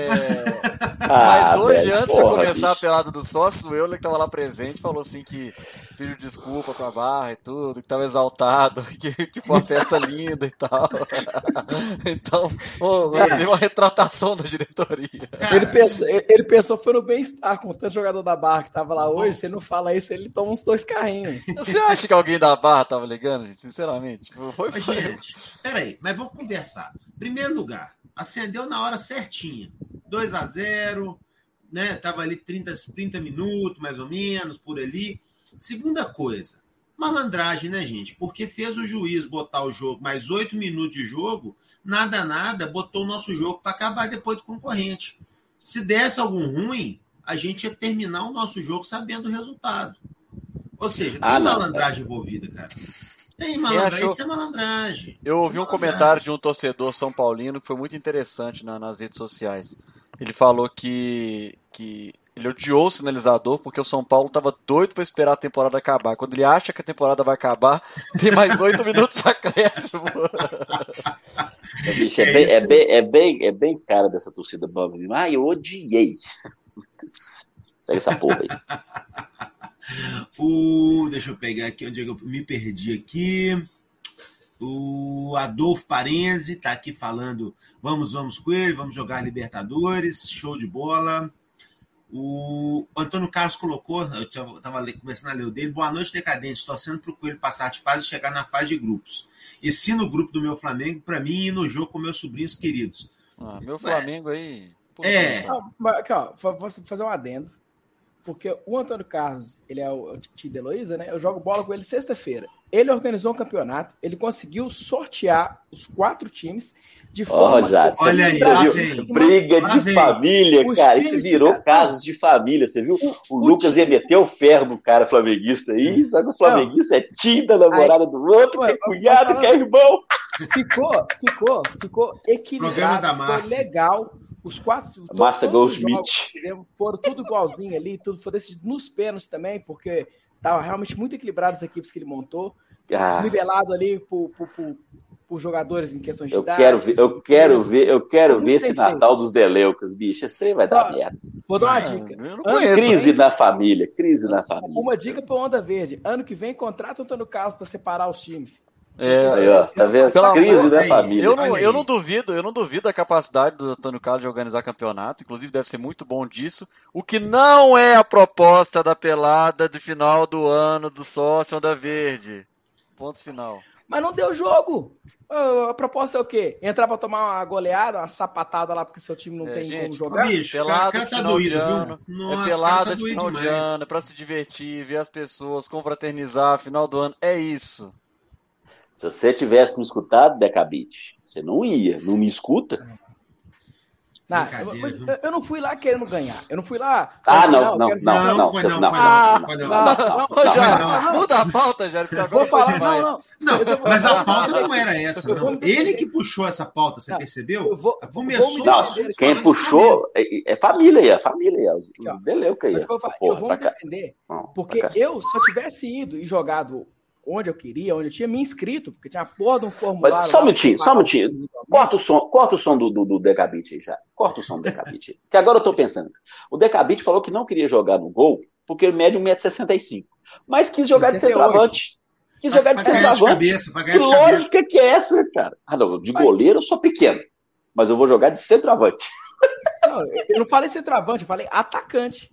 Mas hoje, antes de começar a pelada dos sócios, o Euler, que estava lá presente, falou assim que pediu desculpa pra Barra e tudo, que estava exaltado, que foi uma festa linda e tal. Então, deu uma retratação da diretoria. Ele pensou foi no bem-estar, com tanto jogador da Barra que estava lá hoje, você não fala isso, ele toma uns 2 carrinhos. Você acha que alguém da Barra estava ligando, gente? Sinceramente. Gente, peraí, mas vamos conversar. Primeiro lugar, acendeu na hora certinha. 2-0, né? Tava ali 30 minutos, mais ou menos, por ali. Segunda coisa, malandragem, né, gente? Porque fez o juiz botar o jogo mais 8 minutos de jogo, nada, botou o nosso jogo para acabar depois do concorrente. Se desse algum ruim, a gente ia terminar o nosso jogo sabendo o resultado. Ou seja, tem malandragem envolvida, cara. Tem malandragem, isso é malandragem. Eu ouvi um comentário de um torcedor são paulino que foi muito interessante nas redes sociais. Ele falou que ele odiou o sinalizador porque o São Paulo estava doido para esperar a temporada acabar. Quando ele acha que a temporada vai acabar, tem mais 8 minutos para acréscimo. Bicho, é bem cara dessa torcida Bamba. Eu odiei. Segue essa porra aí. Deixa eu pegar aqui onde eu me perdi aqui. O Adolfo Parenzi está aqui falando: vamos com ele, vamos jogar Libertadores, show de bola. O Antônio Carlos colocou, eu estava começando a ler o dele: boa noite, Decadentes, torcendo para o Coelho passar de fase e chegar na fase de grupos. E sim no grupo do meu Flamengo, para mim, e no jogo com meus sobrinhos queridos. Meu Flamengo aí. Aqui, ó, vou fazer um adendo. Porque o Antônio Carlos, ele é o tio de Heloísa, né? Eu jogo bola com ele sexta-feira. Ele organizou um campeonato, ele conseguiu sortear os 4 times de forma... Olha aí, briga de família, cara. Isso virou casos de família, você viu? O Lucas ia meter o ferro no cara flamenguista aí, só que o flamenguista é tio da namorada do outro, que é cunhado, que é irmão. Ficou equilibrado, ficou legal. Os 4 Márcia Goldschmidt foram tudo igualzinho ali, tudo foi decidido nos pênaltis também, porque tava realmente muito equilibrado as equipes que ele montou, nivelado ali por jogadores em questão de idade. Eu quero ver esse Natal dos Deleucas, bicho. Esse trem vai dar merda. Vou dar uma dica. Crise na família. Uma dica para Onda Verde. Ano que vem, contrata o Antônio Carlos para separar os times. Aí, ó, tá vendo? Pelo Crise, amor, né, aí, família? Eu não duvido da capacidade do Antônio Carlos de organizar campeonato. Inclusive, deve ser muito bom disso. O que não é a proposta da pelada de final do ano do sócio Onda Verde. Ponto final. Mas não deu jogo. A proposta é o quê? Entrar pra tomar uma goleada, uma sapatada lá porque seu time não tem como jogar? Bicho, Pelada cara de tá final doído, de ano. viu? Nossa, É pelada tá de doído final de demais. ano. É pra se divertir, ver as pessoas, confraternizar. Final do ano. É isso. Se você tivesse me escutado, Decabite, você não ia. Não me escuta? Não, Brincadeira, viu? eu não fui lá querendo ganhar. Eu não fui lá. Não. Muda a pauta, Jair, porque agora Vou falar, foi demais. não. Não, mas a pauta não era essa, não. Ele que puxou essa pauta, você percebeu? Começou Não, falando quem de puxou é família aí, a família aí. Os Deleuca aí. Mas eu vou me defender, porque eu, se eu tivesse ido e jogado onde eu queria, onde eu tinha me inscrito, porque tinha a porra de um formulário. Mas só um minutinho. Corta o som do Decabite aí já. Corta o som do Decabite aí. Que agora eu tô pensando. O Decabite falou que não queria jogar no gol porque ele mede 1,65 m. Mas quis jogar de centroavante. Quis jogar de centroavante. Que lógica que é essa, cara? Ah, não, de goleiro eu sou pequeno. Mas eu vou jogar de centroavante. Não, eu não falei centroavante, eu falei atacante.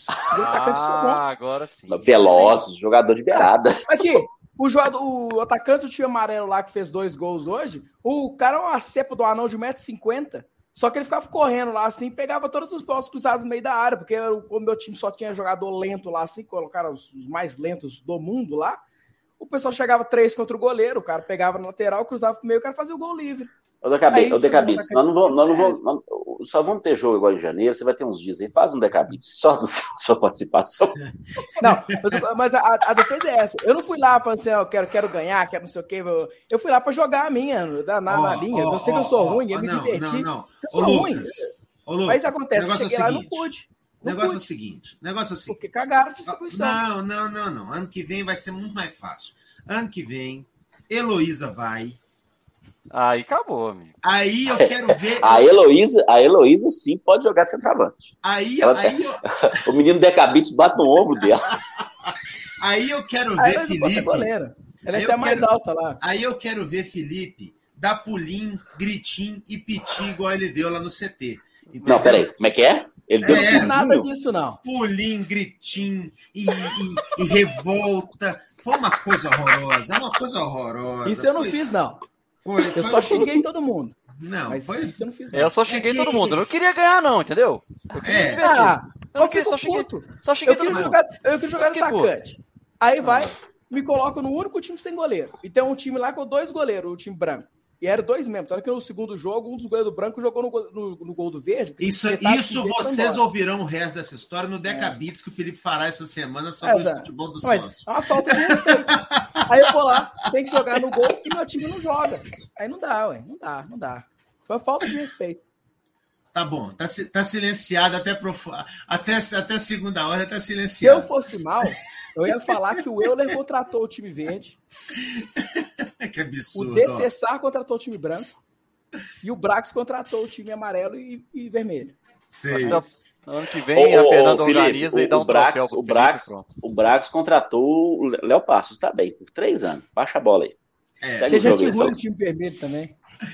Agora sim. Veloz, jogador de beirada. Aqui, o atacante do time amarelo lá que fez 2 gols hoje, o cara é uma cepa do anão de 1,50 m, só que ele ficava correndo lá assim, pegava todos os bolas cruzados no meio da área, porque o meu time só tinha jogador lento lá assim, colocaram os mais lentos do mundo lá, o pessoal chegava 3 contra o goleiro, o cara pegava na lateral, cruzava pro meio, o cara fazia o gol livre. Ô, Decabite, nós só vamos ter jogo agora em janeiro, você vai ter uns dias aí, faz um Decabite, só da sua participação. Não, mas a defesa é essa. Eu não fui lá falando assim, eu quero ganhar, quero não sei o quê. Eu fui lá pra jogar a minha, na linha. Eu sei que eu sou ruim, eu me diverti. Não. Eu sou ruim. Lucas, mas acontece, eu cheguei lá e não pude. O negócio é o seguinte. Porque cagaram de distribuição. Não. Ano que vem vai ser muito mais fácil. Ano que vem, Heloísa vai. Aí acabou, amigo. Aí eu quero ver. A Heloísa sim pode jogar de centroavante. O menino Decabite bate no ombro dela. Aí eu quero ver Felipe. Ela é a mais alta lá. Aí eu quero ver Felipe dar pulinho, gritinho e piti igual ele deu lá no CT. Entendeu? Não, peraí, como é que é? Ele deu não nada disso, não. Pulinho, gritinho e revolta. Foi uma coisa horrorosa. Isso eu não fiz, não. Eu só xinguei todo mundo. Não, mas isso eu não fiz. Não. Eu só xinguei todo mundo. Eu não queria ganhar, não, entendeu? Eu queria me divertir. Eu não queria, só xinguei todo mundo. Eu queria jogar no atacante. Aí me coloca no único time sem goleiro. E tem um time lá com 2 goleiros, o time branco. E era 2 mesmo. Tanto que no segundo jogo, um dos goleiros do branco jogou no gol do verde. Isso vocês ouvirão o resto dessa história no Decabits que o Felipe fará essa semana sobre o futebol do sócio. É uma falta de respeito. Aí eu vou lá, tem que jogar no gol e meu time não joga. Aí não dá, ué. Não dá. Foi uma falta de respeito. Tá bom, tá silenciado até segunda hora, tá silenciado. Se eu fosse mal, eu ia falar que o Euler contratou o time verde. Que absurdo. O DCSAR contratou o time branco. E o Brax contratou o time amarelo e vermelho. Sei. Ano que vem a Fernanda Felipe, organiza e dá um troféu pro Felipe, pronto. O Brax contratou o Léo Passos, tá bem, por 3 anos. Baixa a bola aí. Você já tinha o time vermelho também.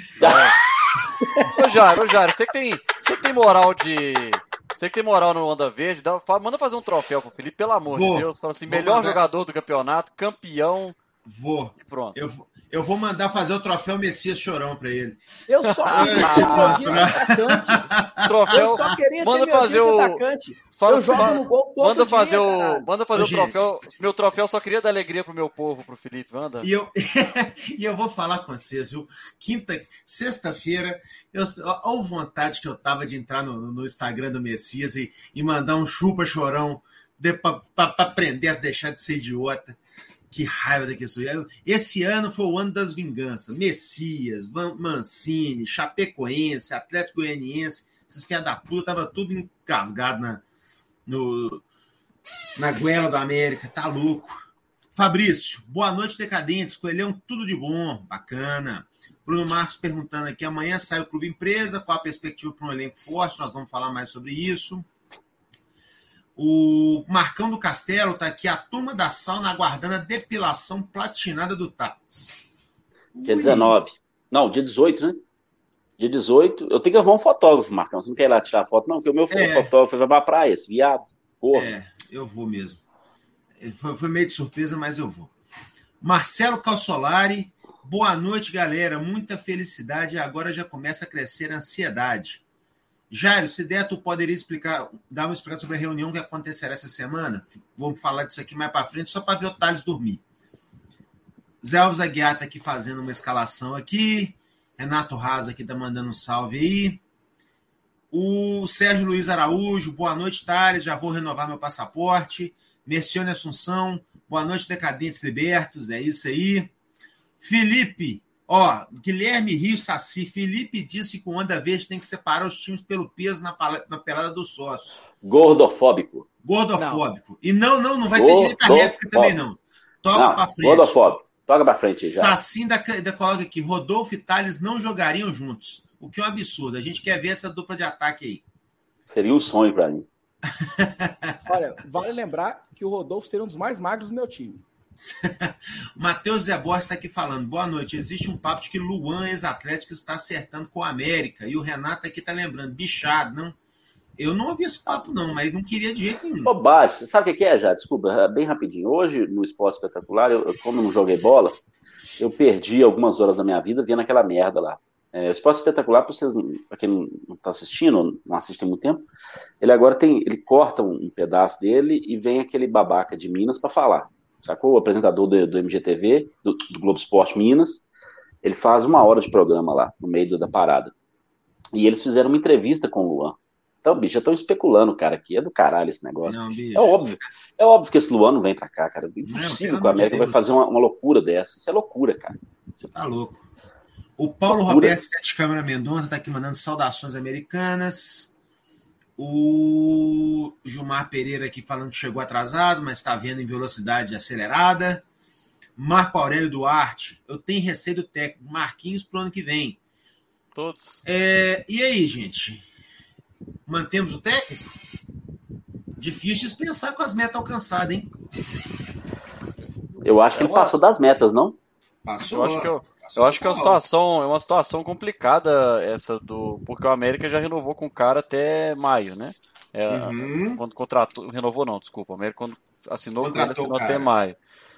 Ô, Jair, você que tem moral de... Você que tem moral no Onda Verde, manda fazer um troféu pro Felipe, pelo amor de Deus. Fala assim, melhor jogador do campeonato, campeão. E pronto. Eu vou mandar fazer o troféu Messias Chorão pra ele. Eu só queria ter meu atacante. Eu só queria ter meu atacante. Eu jogo no gol todo manda fazer dia, manda fazer o troféu. Meu troféu só queria dar alegria pro meu povo, pro Felipe, manda. E eu vou falar com vocês, viu? Sexta-feira, olha a vontade que eu tava de entrar no Instagram do Messias e mandar um chupa chorão pra aprender a deixar de ser idiota. Que raiva daquele sujeito. Esse ano foi o ano das vinganças. Messias, Mancini, Chapecoense, Atlético Goianiense, esses filhos da puta, tava tudo engasgado na goela do América. Tá louco. Fabrício, boa noite, decadentes. Coelhão, tudo de bom. Bacana. Bruno Marcos perguntando aqui, amanhã sai o Clube Empresa, qual a perspectiva para um elenco forte? Nós vamos falar mais sobre isso. O Marcão do Castelo está aqui, a turma da sauna aguardando a depilação platinada do Tats. Dia 19. Não, dia 18, né? Dia 18. Eu tenho que arrumar um fotógrafo, Marcão. Você não quer ir lá tirar foto, não? Porque o meu fotógrafo vai pra praia, esse viado. Porra. Eu vou mesmo. Foi meio de surpresa, mas eu vou. Marcelo Calsolari, boa noite, galera. Muita felicidade e agora já começa a crescer a ansiedade. Jairo, se der, tu poderia dar uma explicação sobre a reunião que acontecerá essa semana? Vamos falar disso aqui mais para frente, só para ver o Thales dormir. Zé Alves Aguiar está aqui fazendo uma escalação aqui. Renato Raza aqui está mandando um salve aí. O Sérgio Luiz Araújo, boa noite, Thales. Já vou renovar meu passaporte. Mercione Assunção, boa noite, Decadentes Libertos. É isso aí. Felipe, Guilherme Rio Saci. Felipe disse que o Onda Verde tem que separar os times pelo peso na pelada dos sócios. Gordofóbico. E não vai ter direito à réplica também, não. Toca pra frente. Gordofóbico. Toca pra frente já. Saci ainda coloca aqui, Rodolfo e Thales não jogariam juntos. O que é um absurdo. A gente quer ver essa dupla de ataque aí. Seria um sonho pra mim. Olha, vale lembrar que o Rodolfo seria um dos mais magros do meu time. O Matheus Zé Borges está aqui falando. Boa noite. Existe um papo de que Luan, ex-atlético, está acertando com o América. E o Renato aqui está lembrando. Bichado, não? Eu não ouvi esse papo, não, mas não queria de jeito nenhum. Bobagem. Você sabe o que é, já? Desculpa, bem rapidinho. Hoje, no Esporte Espetacular, como eu não joguei bola, eu perdi algumas horas da minha vida vendo aquela merda lá. O Esporte Espetacular, para quem não está assistindo, não assiste há muito tempo, ele corta um pedaço dele e vem aquele babaca de Minas para falar. Sacou? O apresentador do MGTV, do Globo Esporte Minas, ele faz 1 hora de programa lá, no meio da parada. E eles fizeram uma entrevista com o Luan. Então, bicho, já estão especulando, cara, que é do caralho esse negócio. Não, é óbvio que esse Luan não vem pra cá, cara. Impossível que o América vai fazer uma loucura dessa. Isso é loucura, cara. Você tá louco. O Paulo Roberto Sete Câmara Mendonça tá aqui mandando saudações americanas. O Gilmar Pereira aqui falando que chegou atrasado, mas está vendo em velocidade acelerada. Marco Aurélio Duarte, eu tenho receio do técnico. Marquinhos pro ano que vem. Todos. E aí, gente? Mantemos o técnico? Difícil dispensar com as metas alcançadas, hein? Eu acho que ele passou das metas, não? Passou. Eu acho que é uma situação complicada essa porque o América já renovou com o cara até maio, né? Quando contratou, renovou não, desculpa. O América quando assinou até maio.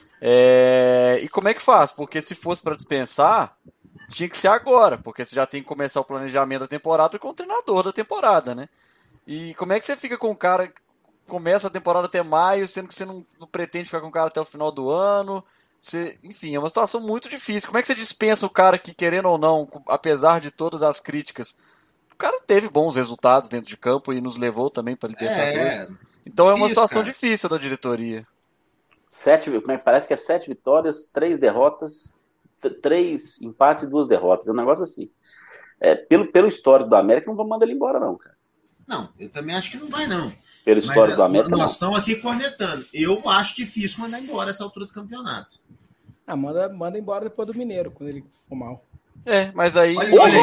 E como é que faz? Porque se fosse para dispensar, tinha que ser agora, porque você já tem que começar o planejamento da temporada com o treinador da temporada, né? E como é que você fica com o cara que começa a temporada até maio, sendo que você não pretende ficar com o cara até o final do ano? Enfim, é uma situação muito difícil. Como é que você dispensa o cara que, querendo ou não, apesar de todas as críticas, o cara teve bons resultados dentro de campo e nos levou também para a Libertadores. Então é uma situação difícil da diretoria. Parece que é 7 vitórias, 3 derrotas, 3 empates e 2 derrotas. É um negócio assim. Pelo histórico do América, não vamos mandar ele embora, não, cara. Não, eu também acho que não vai, não. Pelo histórico do América, nós estamos aqui cornetando. Eu acho difícil mandar embora essa altura do campeonato. Manda embora depois do Mineiro, quando ele for mal. Mas aí...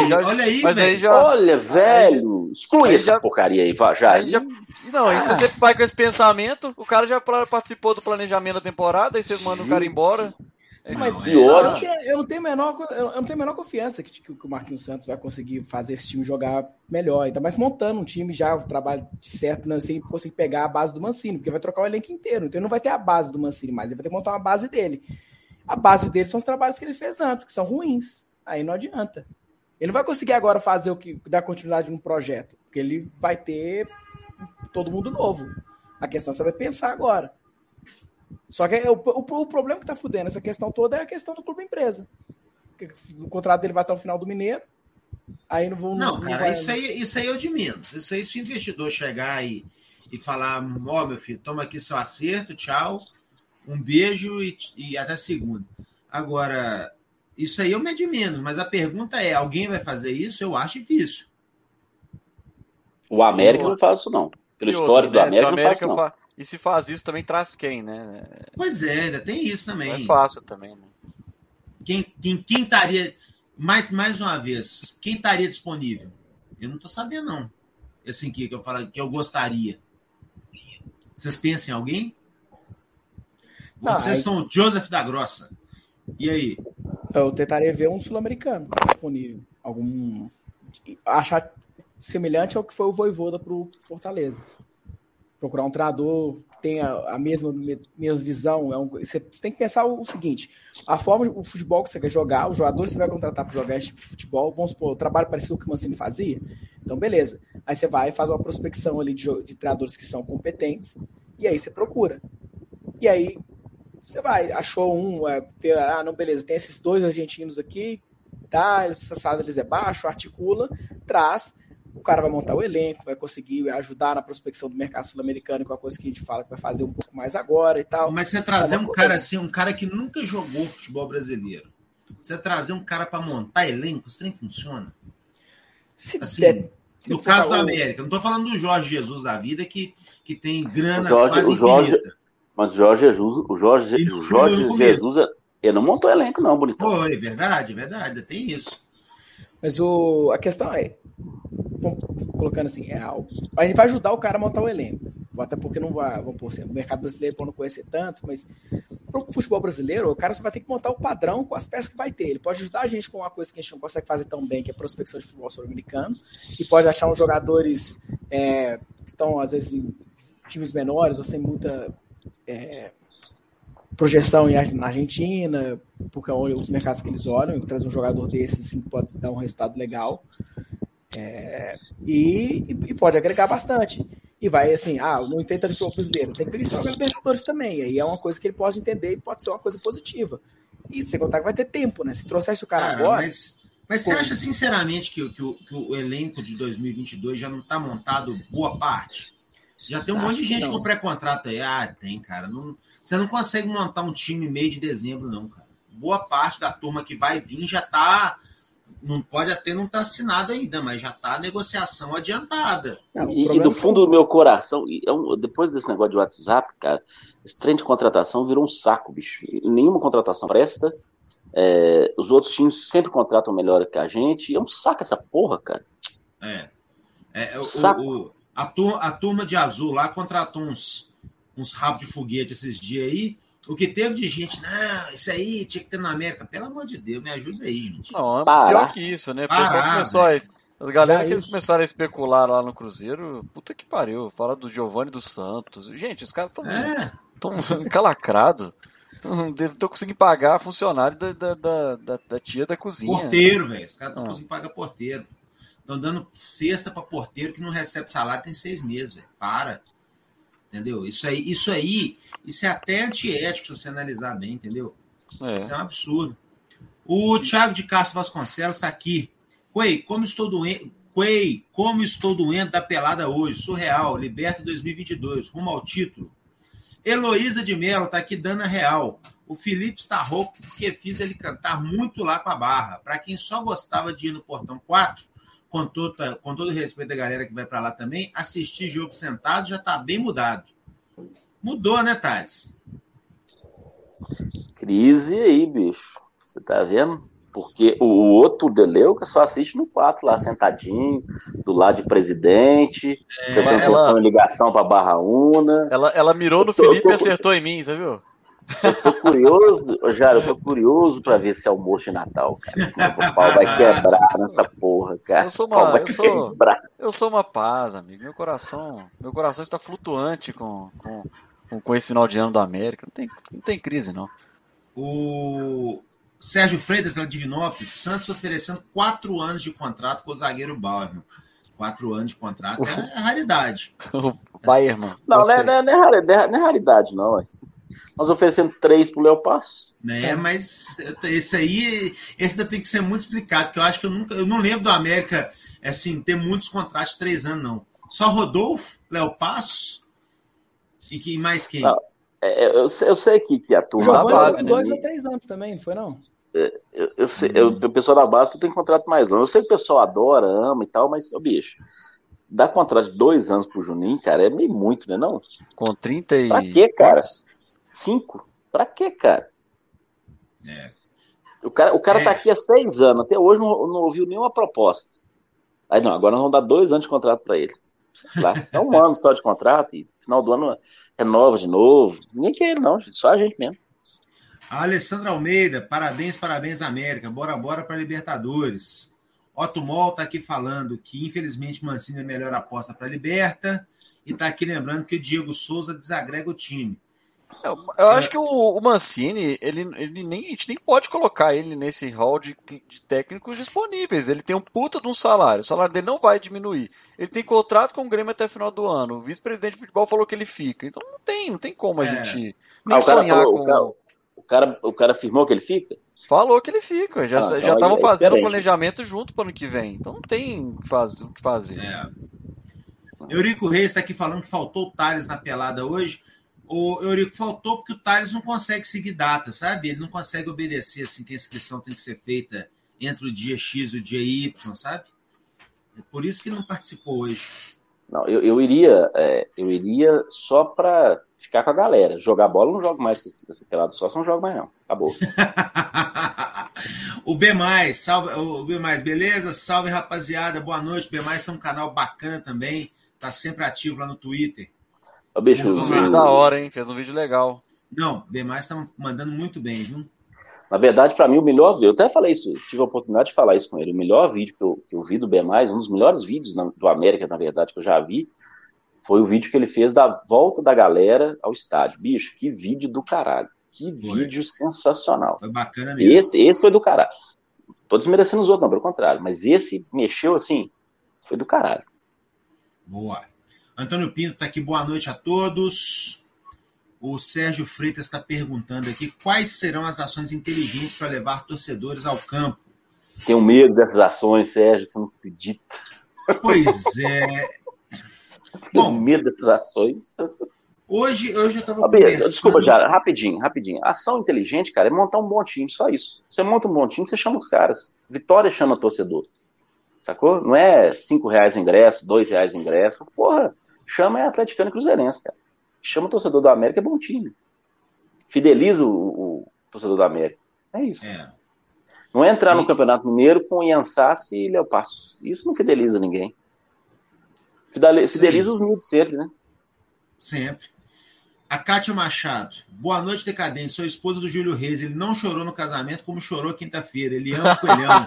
Olha, velho, exclui essa porcaria aí, já. Se você vai com esse pensamento, o cara já participou do planejamento da temporada, aí você manda o cara embora. Mas eu não tenho a menor confiança que o Marquinhos Santos vai conseguir fazer esse time jogar melhor. Ainda mais montando um time já, o trabalho certo, não, sem conseguir pegar a base do Mancini, porque vai trocar o elenco inteiro. Então ele não vai ter a base do Mancini mais, ele vai ter que montar uma base dele. A base dele são os trabalhos que ele fez antes, que são ruins. Aí não adianta. Ele não vai conseguir agora fazer o que dá continuidade no projeto, porque ele vai ter todo mundo novo. A questão você vai pensar agora. Só que o problema que tá fudendo essa questão toda é a questão do clube empresa. O contrato dele vai até o final do Mineiro. Aí não vão. Não, cara, isso aí eu de menos. Isso aí, se o investidor chegar e falar: meu filho, toma aqui seu acerto, tchau, um beijo e até segunda. Agora, isso aí eu me de menos, mas a pergunta é: alguém vai fazer isso? Eu acho difícil. O América não faz isso, não. Pelo histórico do América não faz isso, não. E se faz isso, também traz quem, né? Pois ainda tem isso também. Não é fácil também, né? Quem estaria, mais uma vez, quem estaria disponível? Eu não estou sabendo, não. Assim que eu falo que eu gostaria. Vocês pensam em alguém? Vocês são o Joseph da Grossa. E aí? Eu tentaria ver um sul-americano disponível. Achar semelhante ao que foi o Vojvoda pro Fortaleza. Procurar um treinador que tenha a mesma visão. Você tem que pensar o seguinte: a forma, o futebol que você quer jogar, os jogadores que você vai contratar para jogar esse tipo de futebol, vamos supor, o trabalho parecido com o que o Mancini fazia. Então, beleza. Aí você vai e faz uma prospecção ali de treinadores que são competentes, e aí você procura. E aí você vai, achou não, beleza, tem esses 2 argentinos aqui, tá, o salário deles é baixo, articula, traz. O cara vai montar o elenco, vai conseguir ajudar na prospecção do mercado sul-americano, com a coisa que a gente fala que vai fazer um pouco mais agora e tal. Mas você trazer um cara assim, um cara que nunca jogou futebol brasileiro, você trazer um cara para montar elenco, isso nem funciona? No caso da América, não estou falando do Jorge Jesus da vida, que tem grana quase infinita. Mas o Jorge Jesus, ele não montou elenco não, bonitão. Pô, é verdade, tem isso. Mas a questão é, colocando assim, a gente vai ajudar o cara a montar o elenco. Até porque não vai, vamos por exemplo, o mercado brasileiro pode não conhecer tanto, mas pro futebol brasileiro, o cara só vai ter que montar o padrão com as peças que vai ter. Ele pode ajudar a gente com uma coisa que a gente não consegue fazer tão bem, que é a prospecção de futebol sul-americano, e pode achar uns jogadores que estão, às vezes, em times menores ou sem muita projeção na Argentina, porque os mercados que eles olham, e trazer um jogador desses assim, pode dar um resultado legal. E pode agregar bastante. E vai assim, não entendo de futebol brasileiro, tem que ver jogar Libertadores também. Aí é uma coisa que ele pode entender e pode ser uma coisa positiva. E sem contar que vai ter tempo, né? Se trouxesse o cara agora. Mas você acha sinceramente que o elenco de 2022 já não está montado boa parte? Já tem um monte de gente com pré-contrato aí. Tem, cara. Você não consegue montar um time meio de dezembro, não, cara. Boa parte da turma que vai vir já está. Não pode até não estar assinado ainda, mas já está a negociação adiantada. E do fundo do meu coração, depois desse negócio de WhatsApp, cara, esse trem de contratação virou um saco, bicho. Nenhuma contratação presta. Os outros times sempre contratam melhor que a gente. É um saco essa porra, cara. A turma de azul lá contratou uns rabos de foguete esses dias aí. O que teve de gente, não, isso aí tinha que ter na América. Pelo amor de Deus, me ajuda aí, gente. Não, pior que isso, né? O pessoal começou as galera que eles começaram a especular lá no Cruzeiro, puta que pariu. Fala do Giovanni dos Santos. Gente, os caras estão encalacrados. Não estão conseguindo pagar funcionário da tia da cozinha. Porteiro, velho. Os caras estão conseguindo pagar porteiro. Estão dando cesta para porteiro que não recebe salário tem 6 meses, velho. Para. Entendeu? Isso é até antiético se você analisar bem, entendeu? Isso é um absurdo. O Thiago de Castro Vasconcelos está aqui. Como estou doente da pelada hoje. Surreal. Liberta 2022. Rumo ao título. Heloísa de Mello está aqui dando a real. O Felipe está rouco porque fiz ele cantar muito lá com a Barra. Para quem só gostava de ir no Portão 4, com todo respeito da galera que vai para lá também, assistir jogo sentado já está bem mudado. Mudou, né, Thales? Crise aí, bicho. Você tá vendo? Porque o outro Deleuca só assiste no 4 lá, sentadinho, do lado de presidente, em ligação para Barra Una. Ela mirou no Felipe e acertou em mim, você viu? Eu tô curioso pra ver esse almoço de Natal, cara. Senão o pau vai quebrar nessa porra, cara. Eu sou uma paz, amigo. Meu coração está flutuante com esse final de ano da América. Não tem crise, não. O Sérgio Freitas, da Divinópolis, Santos oferecendo 4 anos de contrato com o zagueiro Bauerman. 4 anos de contrato é raridade. O Bauerman. Não é raridade, não. Nós oferecemos 3 pro Léo Passos. Mas esse ainda tem que ser muito explicado, porque eu acho que eu não lembro do América assim, ter muitos contratos de 3 anos, não. Só Rodolfo, Léo Passos e mais quem? Não, eu sei que a turma da base, 2 ou 3 anos também, não foi não? Eu sei, o pessoal da base tem contrato mais longo. Eu sei que o pessoal adora, ama e tal, mas, bicho, dar contrato de 2 anos pro Juninho, cara, é meio muito, né, não? Com 30 e... Pra quê, cara? 5? Pra quê, cara? O cara tá aqui há 6 anos, até hoje não ouviu nenhuma proposta. Aí não, agora nós vamos dar 2 anos de contrato pra ele. Sei lá, é 1 ano só de contrato e no final do ano renova de novo. Ninguém quer ele não, só a gente mesmo. A Alessandra Almeida, parabéns, América. Bora para Libertadores. Otto Mol está aqui falando que, infelizmente, Mancini é a melhor aposta para a Liberta. E está aqui lembrando que o Diego Souza desagrega o time. Eu acho que o Mancini, a gente nem pode colocar ele nesse hall de técnicos disponíveis. Ele tem um puta de um salário. O salário dele não vai diminuir. Ele tem contrato com o Grêmio até o final do ano. O vice-presidente de futebol falou que ele fica. Então não tem como a gente nem sonhar com... O cara afirmou que ele fica? Falou que ele fica. Já estavam fazendo o planejamento junto para o ano que vem. Então não tem o que fazer. Eurico Reis está aqui falando que faltou o Thales na pelada hoje. O Eurico, faltou porque o Thales não consegue seguir data, sabe? Ele não consegue obedecer assim que a inscrição tem que ser feita entre o dia X e o dia Y, sabe? É por isso que ele não participou hoje. Não, eu iria só para ficar com a galera. Jogar bola eu não jogo mais com esse pelado só, não jogo mais não. Acabou. O B+, salve, o B+, beleza? Salve, rapaziada. Boa noite. O B+, tem um canal bacana também. Tá sempre ativo lá no Twitter. Bicho, fez um vídeo da hora, hein? Fez um vídeo legal. Não, o B+, tá mandando muito bem, viu? Na verdade, para mim, o melhor... Eu até falei isso, tive a oportunidade de falar isso com ele. O melhor vídeo que eu vi do B+, um dos melhores vídeos do América, na verdade, que eu já vi, foi o vídeo que ele fez da volta da galera ao estádio. Bicho, que vídeo do caralho. Que vídeo sensacional. Foi bacana mesmo. Esse foi do caralho. Tô desmerecendo os outros, não, pelo contrário. Mas esse mexeu assim, foi do caralho. Boa. Antônio Pinto está aqui, boa noite a todos. O Sérgio Freitas está perguntando aqui quais serão as ações inteligentes para levar torcedores ao campo. Tenho medo dessas ações, Sérgio, você não acredita. Pois é. Tenho medo dessas ações. Hoje eu estava conversando... Desculpa, já, rapidinho. Ação inteligente, cara, é montar um bom time, só isso. Você monta um bom time, você chama os caras. Vitória chama torcedor. Sacou? Não é R$5 ingresso, R$2 ingresso. Porra, chama é atleticano e cruzeirense, cara. Chama o torcedor do América, é bom time. Fideliza o torcedor do América. É isso. Não é entrar no Campeonato Mineiro com Iansassi e Léo Passos. Isso não fideliza ninguém. Fideliza os miúdos sempre, né? Sempre. A Kátia Machado. Boa noite, decadente. Sou esposa do Júlio Reis. Ele não chorou no casamento como chorou quinta-feira. Ele ama o Coelhão.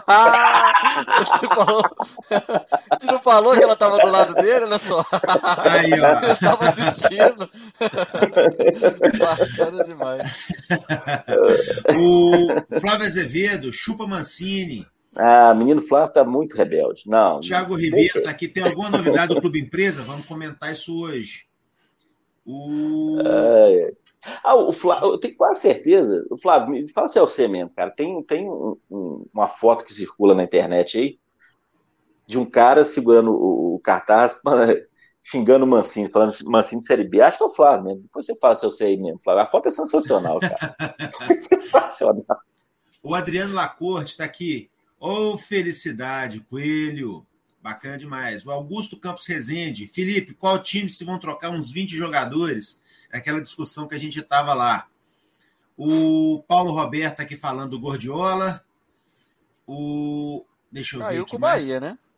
Você não falou que ela estava do lado dele? Olha só. Aí, ó. Eu estava assistindo. Bacana demais. O Flávio Azevedo. Chupa Mancini. Menino Flávio tá muito rebelde. Não. Thiago Ribeiro tá aqui. Tem alguma novidade do Clube Empresa? Vamos comentar isso hoje. O Flávio, eu tenho quase certeza. O Flávio, fala se é você mesmo, cara. Tem uma foto que circula na internet aí de um cara segurando o cartaz, xingando o Mancini, falando Mancini de Série B. Acho que é o Flávio mesmo. Depois você fala se eu sei mesmo, Flávio. A foto é sensacional, cara. É sensacional. O Adriano Lacorte está aqui. Felicidade, Coelho. Bacana demais. O Augusto Campos Rezende. Felipe, qual time se vão trocar uns 20 jogadores? É aquela discussão que a gente estava lá. O Paulo Roberto aqui falando do Gordiola. Deixa eu ver Caiu aqui com o mais. Bahia, né?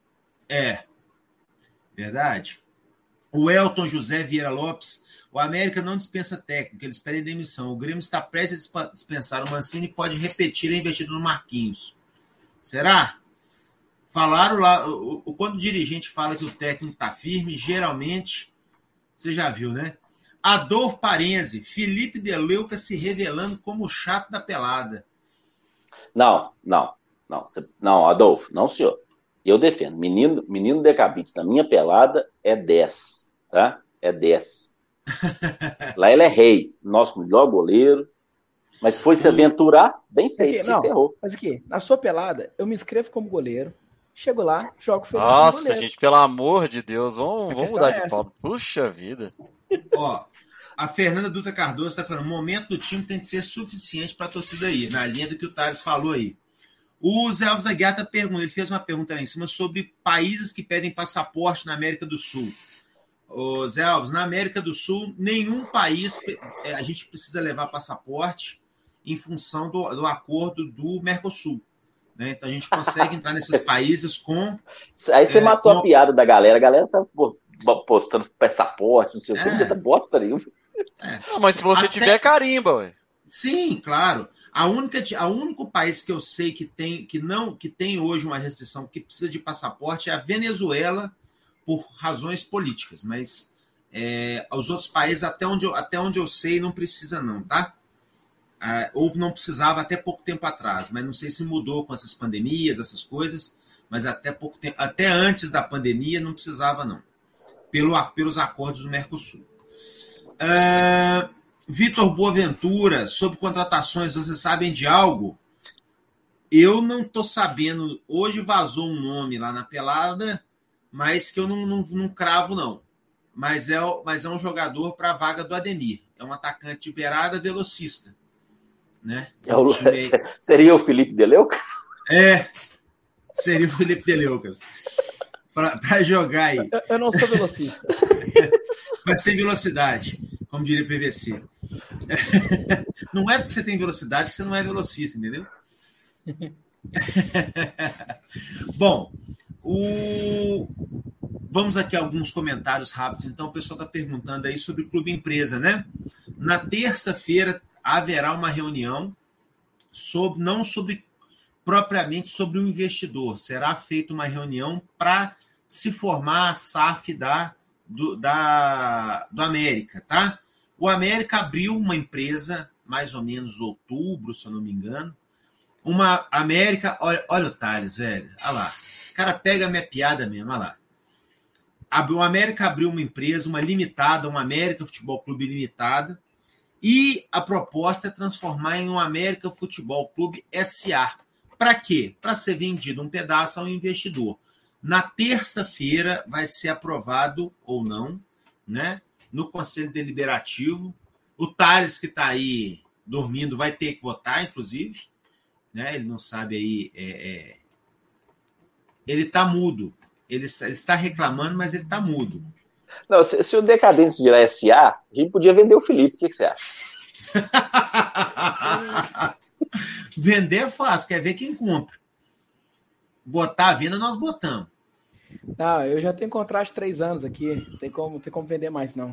Verdade. O Elton José Vieira Lopes. O América não dispensa técnico, eles pedem demissão. O Grêmio está prestes a dispensar o Mancini e pode repetir a investida no Marquinhos. Será? Falaram lá, quando o dirigente fala que o técnico está firme, geralmente, você já viu, né? Adolfo Parenzi, Felipe Deleuca se revelando como o chato da pelada. Não, Adolfo, não, senhor. Eu defendo. Menino Decabites, na minha pelada, é 10, tá? É 10. Lá ele é rei, nosso melhor goleiro. Mas foi se aventurar, bem feito, se ferrou. Mas aqui, na sua pelada, eu me inscrevo como goleiro. Chego lá, jogo feliz. Nossa, gente, pelo amor de Deus, vamos mudar de pauta. Puxa vida. Ó, a Fernanda Dutra Cardoso está falando: o momento do time tem que ser suficiente para a torcida ir, na linha do que o Thales falou aí. O Zé Alves Aguiar tá perguntando, ele fez uma pergunta lá em cima sobre países que pedem passaporte na América do Sul. Ô, Zé Alves, na América do Sul, nenhum país a gente precisa levar passaporte em função do acordo do Mercosul. Né? Então a gente consegue entrar nesses países com... Aí você matou a piada da galera. A galera tá postando passaporte, não sei o que, tá bosta nenhuma. Não, mas se você tiver carimba, ué. Sim, claro. O único país que eu sei que tem hoje uma restrição que precisa de passaporte é a Venezuela, por razões políticas, mas os outros países, até onde eu sei, não precisa não, tá? Ou não precisava até pouco tempo atrás, mas não sei se mudou com essas pandemias, essas coisas, mas até pouco tempo, até antes da pandemia não precisava não, pelos acordos do Mercosul. Vitor Boaventura, sobre contratações, vocês sabem de algo? Eu não estou sabendo. Hoje vazou um nome lá na pelada, mas que eu não cravo, não. Mas é um jogador para a vaga do Ademir. É um atacante de beirada, velocista. Né? Seria o Felipe Deleucas? Seria o Felipe Deleucas. Para jogar aí. Eu não sou velocista. Mas tem velocidade, como diria o PVC. Não é porque você tem velocidade que você não é velocista, entendeu? Bom, vamos aqui a alguns comentários rápidos. Então, o pessoal está perguntando aí sobre o Clube Empresa, né? Na terça-feira haverá uma reunião propriamente sobre o investidor. Será feita uma reunião para se formar a SAF do América, tá? O América abriu uma empresa, mais ou menos outubro, se eu não me engano. Uma América, olha o Thales, velho. Olha lá. O cara pega a minha piada mesmo, olha lá. O América abriu uma empresa, uma limitada, uma América Futebol Clube Limitada, e a proposta é transformar em um América Futebol Clube SA. Para quê? Para ser vendido um pedaço ao investidor. Na terça-feira vai ser aprovado ou não, né? No Conselho Deliberativo. O Thales, que está aí dormindo, vai ter que votar, inclusive. Né? Ele não sabe aí. Ele está mudo. Ele está reclamando, mas ele está mudo. Não, se o Decadentes virar SA, a gente podia vender o Felipe. O que você acha? Vender é fácil, quer ver quem compra. Botar a venda, nós botamos. Não, eu já tenho contrato de 3 anos aqui. Não tem como vender mais, não.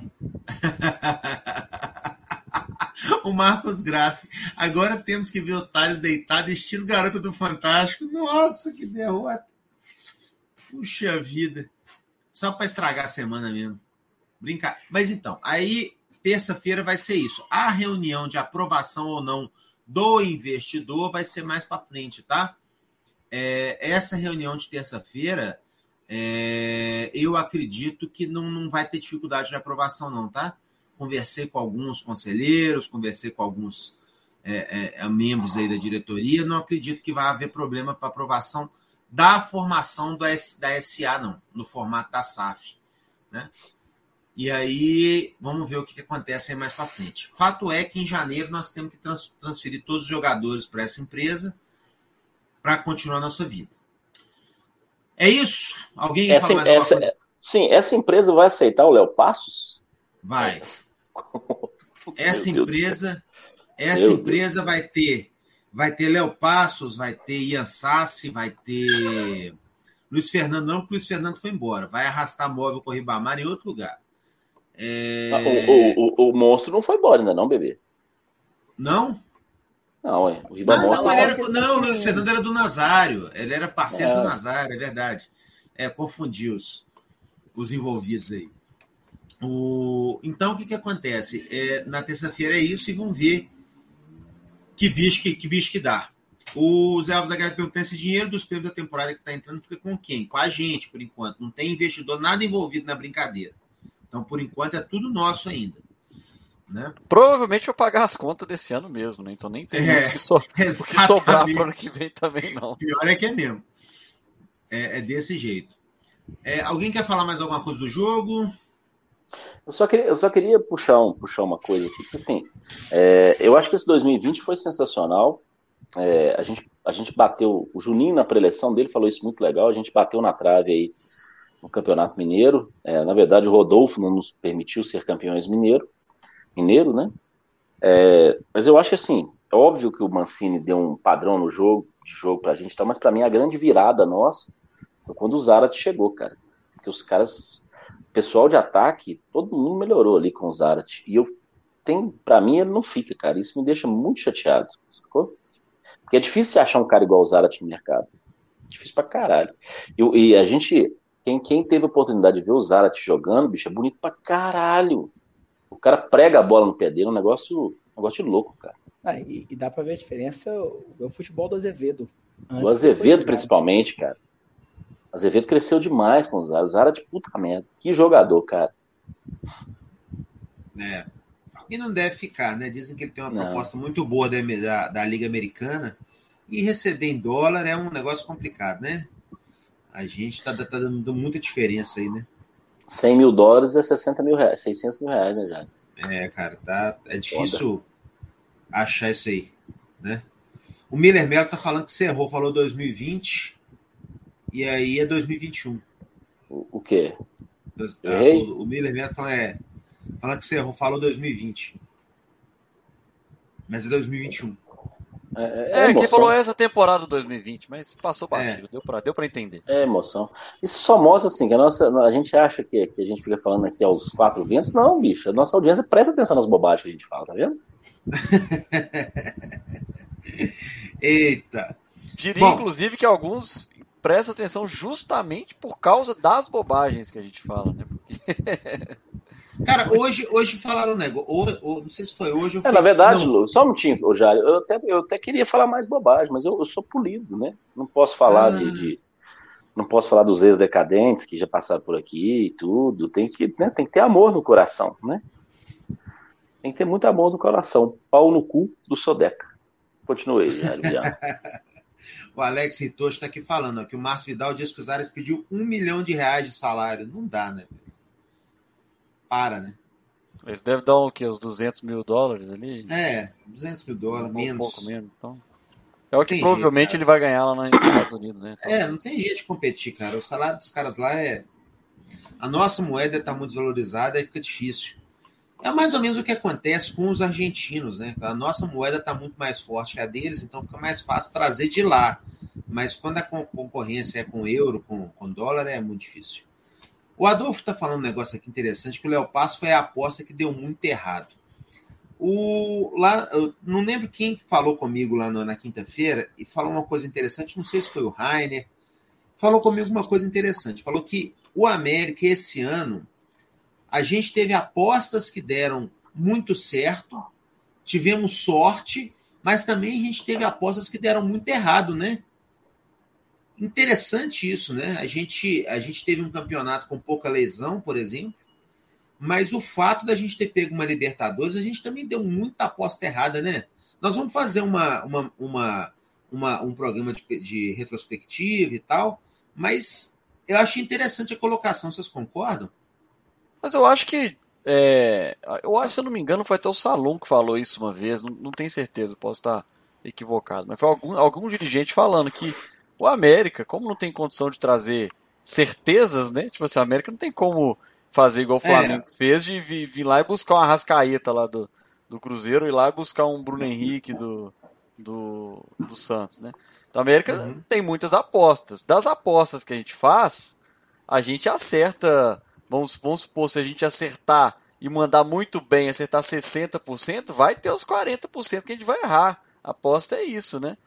O Marcos Grassi. Agora temos que ver o Thales deitado, estilo Garota do Fantástico. Nossa, que derrota. Puxa vida. Só para estragar a semana mesmo. Brincar. Mas então, aí, terça-feira vai ser isso. A reunião de aprovação ou não do investidor vai ser mais para frente, tá? Essa reunião de terça-feira, eu acredito que não vai ter dificuldade de aprovação, não, tá? Conversei com alguns conselheiros, conversei com alguns membros aí da diretoria, não acredito que vai haver problema para aprovação da formação da SA, não, no formato da SAF, né? E aí, vamos ver o que acontece aí mais para frente. Fato é que em janeiro nós temos que transferir todos os jogadores para essa empresa para continuar a nossa vida. É isso? Alguém quer falar mais alguma coisa? Sim, essa empresa vai aceitar o Léo Passos? Vai. Essa empresa vai ter Léo Passos, vai ter Ian Sassi, vai ter Luiz Fernando, não, porque o Luiz Fernando foi embora. Vai arrastar móvel com o Ribamar em outro lugar. O monstro não foi embora ainda, não, bebê? Não? Não, o Ribamar. Não, o Luiz Fernando era do Nazário. Ele era parceiro do Nazário, é verdade. Confundi os envolvidos aí. Então, o que acontece? Na terça-feira é isso, e vamos ver que bicho que dá. O Zé Alves da Guerra perguntou: esse dinheiro dos prêmios da temporada que está entrando fica com quem? Com a gente, por enquanto. Não tem investidor nada envolvido na brincadeira. Então, por enquanto, é tudo nosso ainda. Né? Provavelmente vou pagar as contas desse ano mesmo, né? Então nem tem muito o que sobrar para o ano que vem também, não. Pior é que é mesmo. É desse jeito. Alguém quer falar mais alguma coisa do jogo? Eu só queria puxar uma coisa aqui, porque assim, eu acho que esse 2020 foi sensacional. A gente bateu, o Juninho na preleção dele falou isso muito legal, a gente bateu na trave aí no Campeonato Mineiro. Na verdade, o Rodolfo não nos permitiu ser campeões mineiro, né? Mas eu acho que assim, é óbvio que o Mancini deu um padrão de jogo pra gente, mas pra mim a grande virada nossa foi quando o Zarate chegou, cara. Porque os caras, pessoal de ataque, todo mundo melhorou ali com o Zarate. E eu pra mim, ele não fica, cara. Isso me deixa muito chateado, sacou? Porque é difícil você achar um cara igual o Zarate no mercado. Difícil pra caralho. E a gente, quem teve a oportunidade de ver o Zarate jogando, bicho, é bonito pra caralho. O cara prega a bola no pé dele, um negócio de louco, cara. E dá pra ver a diferença, o futebol do Azevedo. Do Azevedo, principalmente, cara. O Azevedo cresceu demais com o Zarate. O Zarate, puta merda. Que jogador, cara. E não deve ficar, né? Dizem que ele tem uma proposta muito boa da Liga Americana. E receber em dólar é um negócio complicado, né? A gente tá dando muita diferença aí, né? $100 mil é R$60 mil, R$600 mil, né, já? Cara, é difícil achar isso aí, né? O Miller Melo tá falando que você errou, falou 2020 e aí é 2021. O quê? O Miller Melo falando que você errou, falou 2020. Mas é 2021. Quem falou essa temporada 2020, mas passou batido, deu pra entender. É emoção. Isso só mostra assim, que a gente acha que a gente fica falando aqui aos quatro ventos. Não, bicho, a nossa audiência presta atenção nas bobagens que a gente fala, tá vendo? Eita. Diria, inclusive, que alguns prestam atenção justamente por causa das bobagens que a gente fala, né? Cara, hoje falaram um negócio. Não sei se foi hoje. Na verdade, Lu, só um minutinho, Jário. Eu até queria falar mais bobagem, mas eu sou polido, né? Não posso falar não posso falar dos ex-decadentes que já passaram por aqui e tudo. Tem que ter amor no coração, né? Tem que ter muito amor no coração. Pau no cu do Sodeca. Continue, Jário. O Alex Ritocho está aqui falando que o Márcio Vidal disse que o Zarate pediu R$1 milhão de salário. Não dá, né? Para, né? Eles devem dar o quê? Os $200 mil ali? $200 mil, menos. Um pouco menos, então. É o que provavelmente ele vai ganhar lá nos Estados Unidos, né? Então, não tem jeito de competir, cara. O salário dos caras lá a nossa moeda está muito desvalorizada, aí fica difícil. É mais ou menos o que acontece com os argentinos, né? A nossa moeda está muito mais forte que a deles, então fica mais fácil trazer de lá. Mas quando a concorrência é com euro, com dólar, é muito difícil. O Adolfo está falando um negócio aqui interessante, que o Léo Passo foi a aposta que deu muito errado. Eu não lembro quem falou comigo lá na quinta-feira e falou uma coisa interessante, não sei se foi o Rainer, falou comigo uma coisa interessante, falou que o América esse ano, a gente teve apostas que deram muito certo, tivemos sorte, mas também a gente teve apostas que deram muito errado, né? Interessante isso, né? A gente teve um campeonato com pouca lesão, por exemplo, mas o fato da gente ter pego uma Libertadores, a gente também deu muita aposta errada, né? Nós vamos fazer um programa de retrospectiva e tal, mas eu achei interessante a colocação, vocês concordam? Mas eu acho que, se eu não me engano, foi até o Salum que falou isso uma vez, não tenho certeza, posso estar equivocado, mas foi algum dirigente falando que o América, como não tem condição de trazer certezas, né? Tipo assim, o América não tem como fazer igual o Flamengo fez de vir lá e buscar uma Arrascaeta lá do Cruzeiro e lá e buscar um Bruno Henrique do Santos, né? Então a América tem muitas apostas. Das apostas que a gente faz, a gente acerta, vamos supor, se a gente acertar e mandar muito bem, acertar 60%, vai ter os 40% que a gente vai errar. A aposta é isso, né?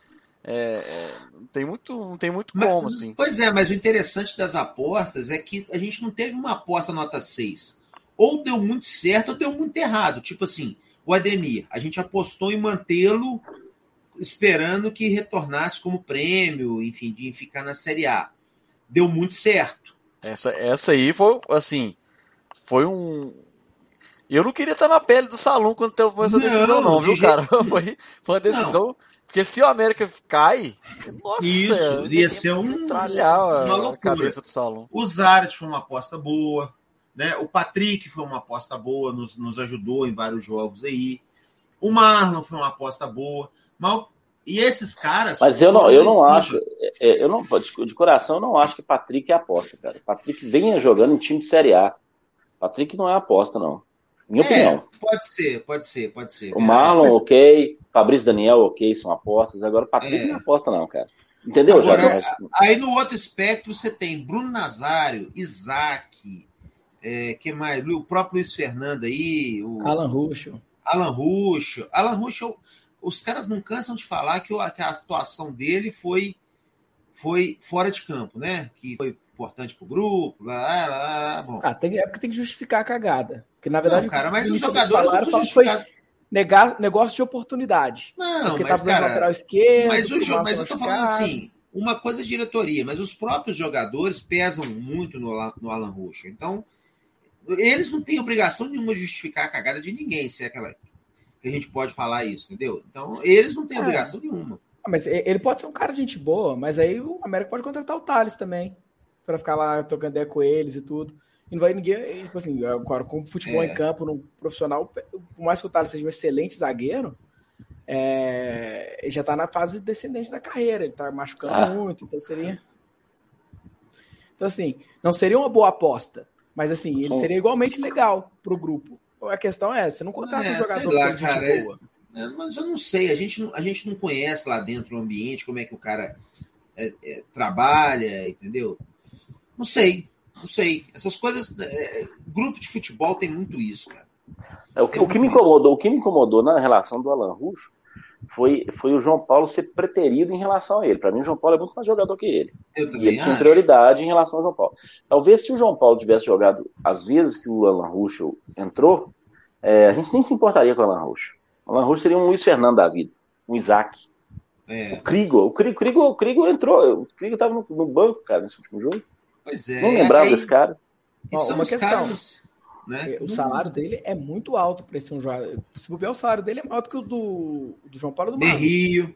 Não tem muito como, assim. Pois é, mas o interessante das apostas é que a gente não teve uma aposta nota 6. Ou deu muito certo ou deu muito errado. Tipo assim, o Ademir, a gente apostou em mantê-lo esperando que retornasse como prêmio, enfim, de ficar na Série A. Deu muito certo. Essa aí foi, assim, foi um... Eu não queria estar na pele do Salum quando teve essa decisão, não, viu, cara? Foi uma decisão... Não. Porque se o América cai, nossa, isso iria ser uma loucura. A cabeça do Salum. O Zarate foi uma aposta boa, né? O Patrick foi uma aposta boa, nos ajudou em vários jogos aí. O Marlon foi uma aposta boa. E esses caras... Mas eu não acho, de coração, eu não acho que Patrick é aposta, cara. Patrick venha jogando em time de Série A. Patrick não é aposta, não. Minha opinião. Pode ser. O Marlon, ok. Fabrício Daniel, ok, são apostas. Agora o Patrick não é aposta, não, cara. Entendeu? Agora, aí no outro espectro você tem Bruno Nazário, Isaac, que mais? O próprio Luiz Fernando aí. Alan Ruschel. Alan Ruschel, os caras não cansam de falar que a atuação dele foi fora de campo, né? Que foi importante pro grupo, bom. É porque tem que justificar a cagada. Porque, na verdade, não, cara, mas os jogadores não foi negócio de oportunidade. Não, porque mas, cara, lateral esquerdo, mas eu tô falando assim, uma coisa é diretoria, mas os próprios jogadores pesam muito no Alan Ruschel. Então, eles não têm obrigação nenhuma de justificar a cagada de ninguém, se é aquela que a gente pode falar isso, entendeu? Então, eles não têm obrigação nenhuma. Mas ele pode ser um cara de gente boa, mas aí o América pode contratar o Thales também, para ficar lá trocando ideia com eles e tudo. E não vai ninguém, tipo assim, agora, com futebol em campo, no profissional, por mais que o Thales seja um excelente zagueiro, ele já tá na fase descendente da carreira, ele tá machucando muito, então seria... Então, assim, não seria uma boa aposta, mas, assim, ele seria igualmente legal pro grupo. A questão é, você não contrata um jogador de gente boa. Mas eu não sei, a gente não conhece lá dentro o ambiente, como é que o cara trabalha, entendeu? Não sei. Essas coisas, grupo de futebol tem muito isso, cara. O que me incomodou na relação do Alan Ruschel foi o João Paulo ser preterido em relação a ele. Para mim, o João Paulo é muito mais jogador que ele. E ele tinha prioridade em relação ao João Paulo. Talvez se o João Paulo tivesse jogado as vezes que o Alan Ruschel entrou, a gente nem se importaria com o Alan Ruschel. O Alan Ruschel seria um Luiz Fernando da vida, um Isaac. O Krigo entrou. O Krigo estava no banco, cara, nesse último jogo. Pois é. Não lembrava desse cara. Uma questão. Caras, né? O salário dele é muito alto para esse um jogador. Se bobear, o salário dele é maior do que o do João Paulo do Berrio.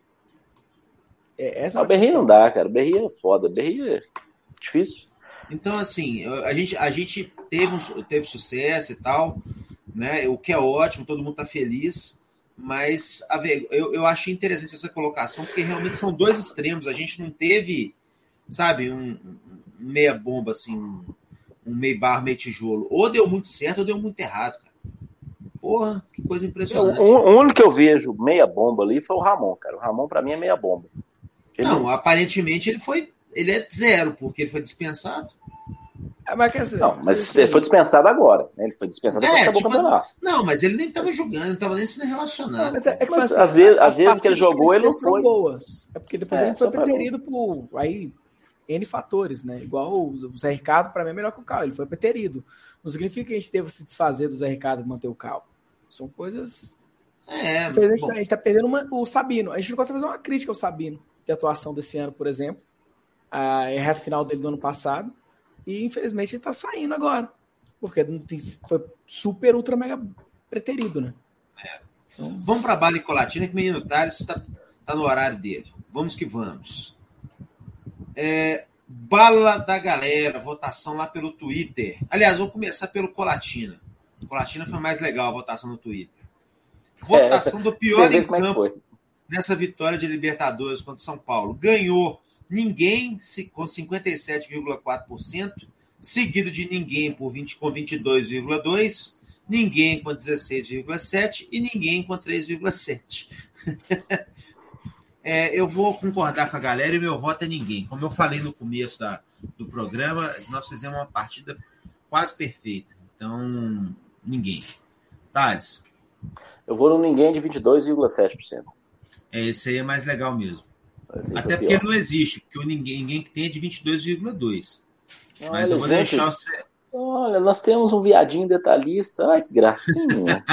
O Berrio não dá, cara. O Berrio é foda. O Berrio é difícil. Então, assim, a gente teve sucesso e tal, né? O que é ótimo, todo mundo tá feliz. Mas eu achei interessante essa colocação, porque realmente são dois extremos. A gente não teve, sabe, um meia bomba, assim, um meio barro, meio tijolo. Ou deu muito certo ou deu muito errado, cara. Porra, que coisa impressionante. O único que eu vejo meia bomba ali foi o Ramon, cara. O Ramon, pra mim, é meia bomba. Aparentemente ele é zero, porque ele foi dispensado. Mas ele foi dispensado agora, né? Ele foi dispensado depois que acabou o campeonato. Não, mas ele nem estava jogando, não estava nem sendo relacionado. Mas às vezes que ele jogou, ele não foi. Boas. É porque depois ele foi preterido por N fatores, né? Igual o Zé Ricardo, para mim, é melhor que o Cal. Ele foi preterido. Não significa que a gente teve que se desfazer do Zé Ricardo e manter o Cal. São coisas... A gente está perdendo o Sabino. A gente não consegue fazer uma crítica ao Sabino, de atuação desse ano, por exemplo. A reta final dele do ano passado. E, infelizmente, ele está saindo agora. Porque foi super, ultra, mega preterido, né? Então... Vamos para a bala e colatina, que o menino Thales está no horário dele. Vamos que vamos. Bala da galera, votação lá pelo Twitter. Aliás, vou começar pelo Colatina. Colatina foi mais legal a votação no Twitter. Votação do pior em campo nessa vitória de Libertadores contra São Paulo. Ganhou ninguém com 57,4%, seguido de ninguém com 22,2%, ninguém com 16,7% e ninguém com 3,7%. Eu vou concordar com a galera e meu voto é ninguém. Como eu falei no começo do programa, nós fizemos uma partida quase perfeita. Então, ninguém. Thales? Eu vou no ninguém de 22,7%. Esse aí é mais legal mesmo. Até porque não existe, porque o ninguém que tem é de 22,2%. Mas eu vou deixar você... Olha, nós temos um viadinho detalhista. Ai, que gracinha.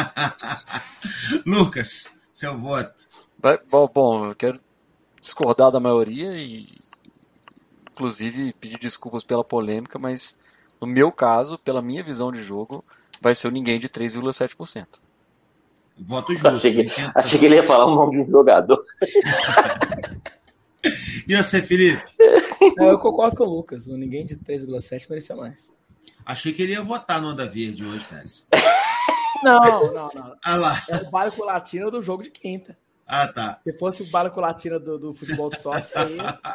Lucas, seu voto. Bom, eu quero discordar da maioria e, inclusive, pedir desculpas pela polêmica, mas no meu caso, pela minha visão de jogo, vai ser o ninguém de 3,7%. Voto justo. Achei que ele ia falar o nome de um jogador. E você, Felipe? Eu concordo com o Lucas. O ninguém de 3,7 merecia mais. Achei que ele ia votar no Onda Verde hoje, Thales. Não. Ah lá. É o Bala Colatina do jogo de quinta. Ah, tá. Se fosse o Bala Colatina do futebol de sócio, aí...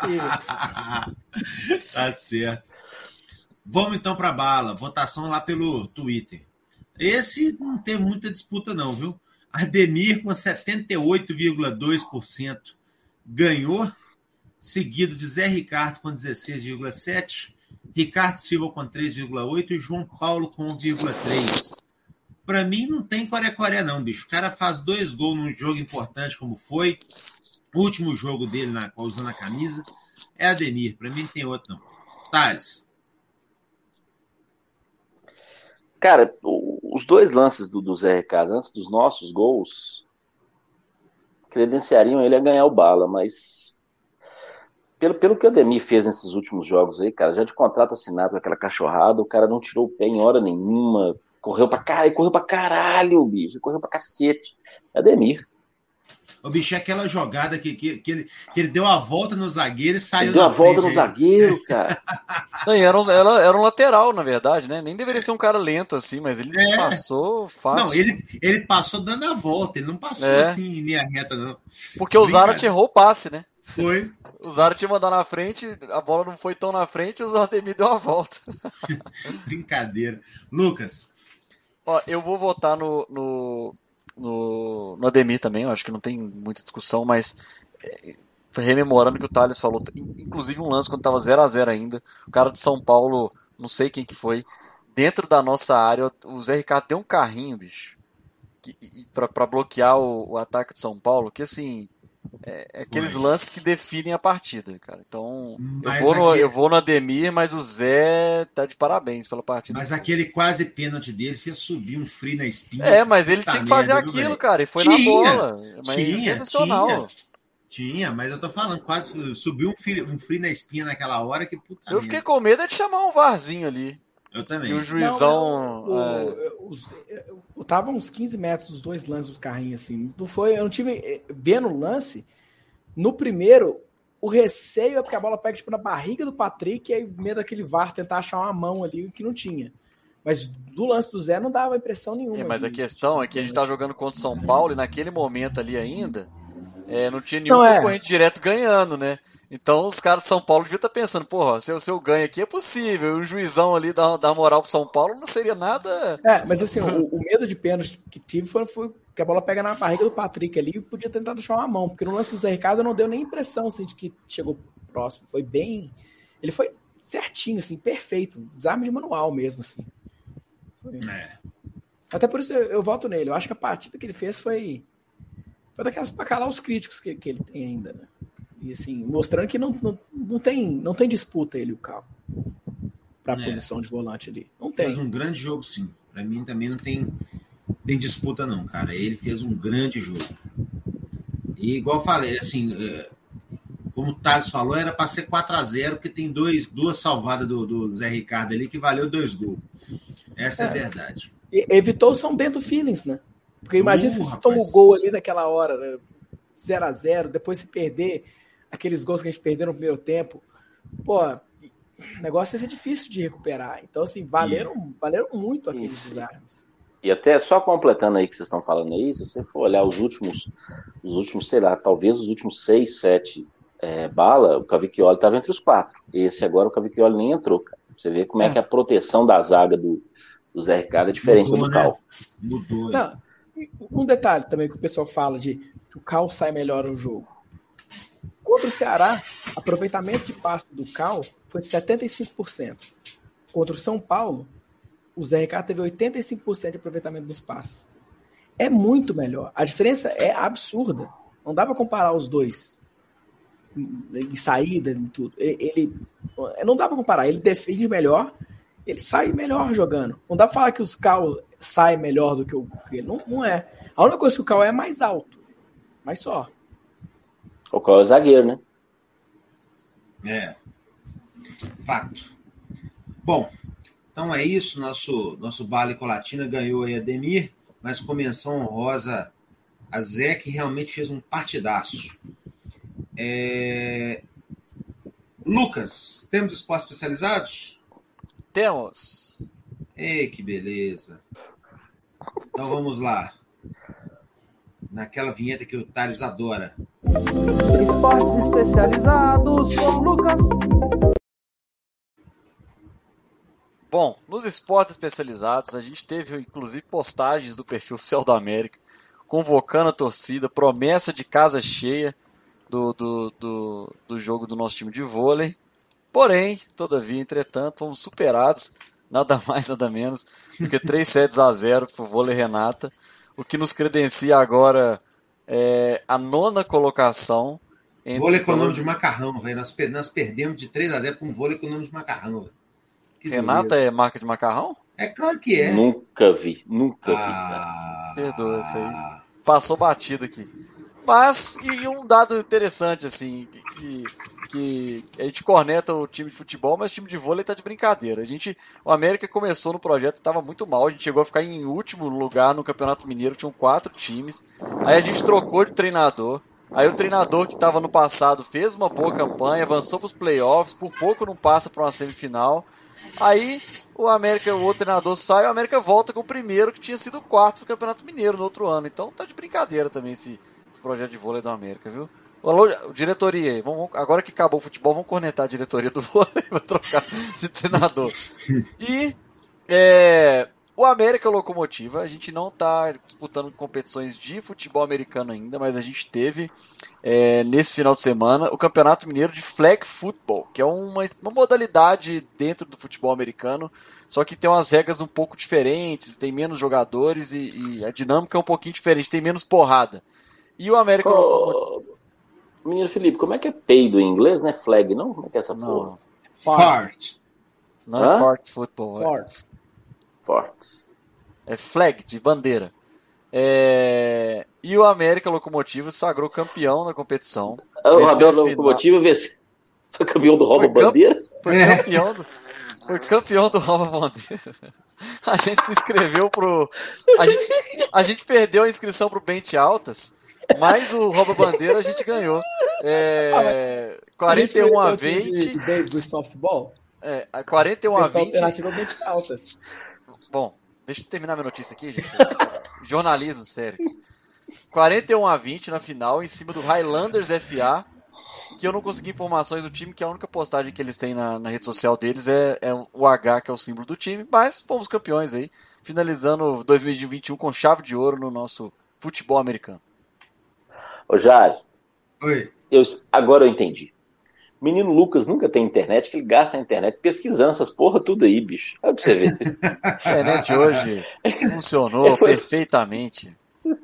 Tá certo. Vamos então para a bala. Votação lá pelo Twitter. Esse não tem muita disputa não, viu? Ademir com 78,2% ganhou, seguido de Zé Ricardo com 16,7%, Ricardo Silva com 3,8% e João Paulo com 1,3%. Pra mim não tem coré-coré não, bicho. O cara faz 2 gols num jogo importante como foi. O último jogo dele usando a camisa é Ademir. Pra mim não tem outro não. Thales. Cara, os 2 lances do Zé Ricardo antes dos nossos gols credenciariam ele a ganhar o Bala, mas pelo que o Ademir fez nesses últimos jogos aí, cara, já de contrato assinado com aquela cachorrada, o cara não tirou o pé em hora nenhuma, correu pra caralho, bicho, correu pra cacete. Ademir. O bicho é aquela jogada que ele deu a volta no zagueiro e saiu. Ele deu a volta no zagueiro, cara. Não, era um lateral, na verdade, né? Nem deveria ser um cara lento assim, mas ele passou fácil. Não, ele passou dando a volta, ele não passou assim em linha reta, não. Porque o Zarat errou o passe, né? Foi. O Zarat tinha mandado na frente, a bola não foi tão na frente, o Ademir deu a volta. Brincadeira. Lucas. Ó, eu vou votar no Ademir também, eu acho que não tem muita discussão, mas rememorando o que o Thales falou, inclusive um lance quando estava 0-0 ainda, o cara de São Paulo, não sei quem que foi, dentro da nossa área, o Zé Ricardo deu um carrinho, bicho, pra bloquear o ataque de São Paulo, que assim, aqueles lances que definem a partida, cara. Então, eu vou no Ademir, mas o Zé tá de parabéns pela partida. Mas aquele quase pênalti dele fez subir um frio na espinha. Mas ele tinha que fazer aquilo, cara, e foi na bola. Mas sensacional. Tinha, mas eu tô falando, quase subiu um frio na espinha naquela hora que puta Eu fiquei com medo de chamar um varzinho ali. Eu também. E o juizão... Eu tava uns 15 metros dos 2 lances do carrinho, assim. Eu não tive... Vendo o lance, no primeiro, o receio é porque a bola pega tipo, na barriga do Patrick e aí medo daquele VAR tentar achar uma mão ali que não tinha. Mas do lance do Zé não dava impressão nenhuma. Mas a questão é que a gente tá jogando contra o São Paulo e naquele momento ali ainda, não tinha nenhum concorrente direto ganhando, né? Então os caras de São Paulo deviam estar pensando, porra, se eu ganho aqui é possível, e o juizão ali dá moral pro São Paulo não seria nada... Mas assim, o medo de pênalti que tive foi que a bola pega na barriga do Patrick ali e podia tentar deixar uma mão, porque no lance do Zé Ricardo não deu nem impressão assim, de que chegou próximo, foi bem... Ele foi certinho, assim, perfeito, desarme de manual mesmo, assim. Até por isso eu voto nele, eu acho que a partida que ele fez foi daquelas pra calar os críticos que ele tem ainda, né? E assim, mostrando que não tem disputa ele, o Cal, para a posição de volante ali. Não tem. Fez um grande jogo, sim. Para mim também não tem disputa, não, cara. Ele fez um grande jogo. E igual eu falei, assim, como o Thales falou, era para ser 4-0, porque tem duas salvadas do Zé Ricardo ali que valeu 2 gols. Essa é a verdade. E evitou o São Bento Feelings, né? Porque imagina se você toma o gol ali naquela hora, né? 0-0, depois se perder aqueles gols que a gente perdeu no primeiro tempo, pô, o negócio ia ser difícil de recuperar. Então, assim, valeram muito aqueles desarmes. E até só completando aí que vocês estão falando aí, se você for olhar os últimos, sei lá, talvez os últimos 6, 7 bala, o Cavicchioli estava entre os 4. Esse agora o Cavicchioli nem entrou, cara. Você vê como é que a proteção da zaga do Zé Ricardo é diferente do Cal. Mudou. Não, um detalhe também que o pessoal fala de que o Cal sai melhor no jogo. Contra o Ceará, aproveitamento de passe do Cal foi 75%. Contra o São Paulo, o Zé Ricardo teve 85% de aproveitamento dos passes. É muito melhor. A diferença é absurda. Não dá para comparar os dois. Em saída, em tudo. Não dá para comparar. Ele defende melhor, ele sai melhor jogando. Não dá para falar que os Cal saem melhor do que ele. Não é. A única coisa que o Cal é mais alto. Mas só. O Cal é zagueiro, né? Fato. Bom, então é isso. Nosso Bala Colatina ganhou aí Ademir, mas com menção honrosa a Zé, que realmente fez um partidaço. Lucas, temos esportes especializados? Temos. Ei, que beleza. Então vamos lá. Naquela vinheta que o Thales adora. Esportes especializados com o Lucas. Bom, nos esportes especializados, a gente teve inclusive postagens do perfil oficial da América, convocando a torcida, promessa de casa cheia do jogo do nosso time de vôlei. Porém, todavia, entretanto, fomos superados nada mais, nada menos do que 3-0 pro Vôlei Renata, o que nos credencia agora a 9ª colocação. Vôlei com o nome de macarrão, velho. Nós perdemos de 3-0 para um vôlei com o nome de macarrão, velho. Renata é marca de macarrão? É claro que é. Nunca vi. Perdoa isso aí. Passou batido aqui. Mas, e um dado interessante, assim, que a gente corneta o time de futebol, mas o time de vôlei tá de brincadeira. O América começou no projeto e tava muito mal, a gente chegou a ficar em último lugar no Campeonato Mineiro, tinham 4 times. Aí a gente trocou de treinador. Aí o treinador que estava no passado fez uma boa campanha, avançou para os playoffs, por pouco não passa para uma semifinal. Aí o outro treinador sai, o América volta com o primeiro que tinha sido o 4º do Campeonato Mineiro no outro ano. Então tá de brincadeira também esse projeto de vôlei do América, viu? Alô, diretoria, agora que acabou o futebol, vamos cornetar a diretoria do vôlei para trocar de treinador. E o América Locomotiva, a gente não está disputando competições de futebol americano ainda, mas a gente teve nesse final de semana o Campeonato Mineiro de Flag Football, que é uma modalidade dentro do futebol americano, só que tem umas regras um pouco diferentes, tem menos jogadores e a dinâmica é um pouquinho diferente, tem menos porrada. E o América Locomotiva... Menino Felipe, como é que é peido em inglês, né? Flag, não? Como é que é essa porra? Fart. Não é fart football. Fortes. É flag, de bandeira. E o América Locomotiva se sagrou campeão na competição. O Abel Locomotiva foi campeão do Rouba Bandeira? Foi campeão do Rouba Bandeira. A gente se inscreveu a gente perdeu a inscrição pro Bente Altas, mas o Rouba Bandeira a gente ganhou. 41-20. Do softball? 41-20. Alternativa Bente Altas. Bom, deixa eu terminar minha notícia aqui, gente. Jornalismo, sério. 41-20 na final, em cima do Highlanders FA, que eu não consegui informações do time, que a única postagem que eles têm na rede social deles é o H, que é o símbolo do time, mas fomos campeões aí, finalizando 2021 com chave de ouro no nosso futebol americano. Ô Jário, Oi. Agora eu entendi. Menino Lucas nunca tem internet, que ele gasta a internet pesquisando essas porra tudo aí, bicho. Olha pra você ver. A internet hoje funcionou perfeitamente.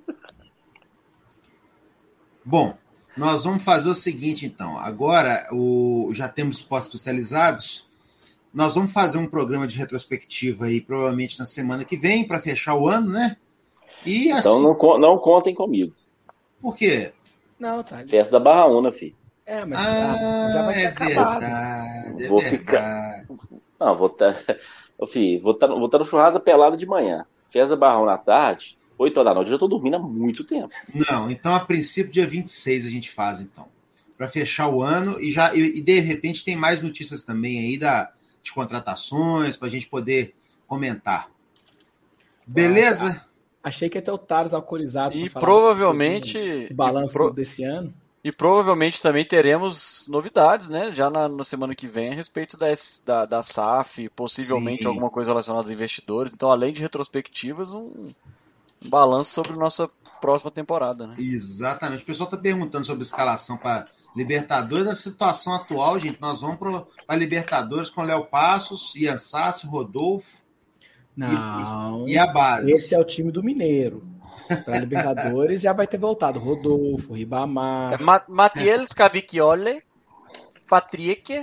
Bom, nós vamos fazer o seguinte, então. Agora, já temos esportes especializados. Nós vamos fazer um programa de retrospectiva aí, provavelmente na semana que vem, para fechar o ano, né? E assim... Então não contem comigo. Por quê? Não, tá. Festa da Barra Una, filho. Mas já vai ter acabado. Vou ficar... Não, vou estar no churrasco pelado de manhã. Festa da Barra Una à tarde, 8 horas da noite. Eu já tô dormindo há muito tempo. Não, então a princípio dia 26 a gente faz, então. Para fechar o ano e de repente tem mais notícias também aí de contratações para a gente poder comentar. Beleza? Achei que ia ter o Taros alcoolizado. E provavelmente... O balanço desse ano. E provavelmente também teremos novidades, né? Já na semana que vem a respeito da SAF, possivelmente alguma coisa relacionada a investidores. Então, além de retrospectivas, um balanço sobre a nossa próxima temporada, né? Exatamente. O pessoal está perguntando sobre a escalação para Libertadores. Na situação atual, gente, nós vamos para Libertadores com Léo Passos, Ian Sassi, Rodolfo. Não. E a base. Esse é o time do Mineiro. Para Libertadores já vai ter voltado Rodolfo, Ribamar, Matiel Scavicchioli, Patrick,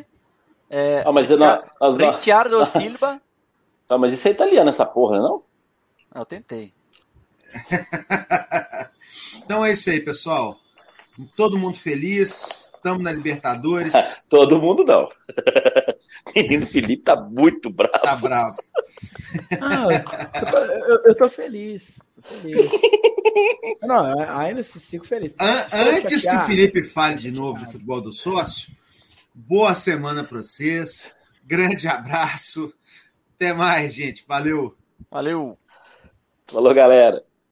Ricciardo Silva. Mas isso é italiano, essa porra, não? Eu tentei. Então é isso aí, pessoal. Todo mundo feliz. Estamos na Libertadores. Todo mundo não. O menino Felipe tá muito bravo. Tá bravo. Eu tô feliz. Não, ainda sigo feliz. Antes que o Felipe fale de novo de futebol do sócio, boa semana para vocês. Grande abraço. Até mais, gente. Valeu. Valeu. Falou, galera.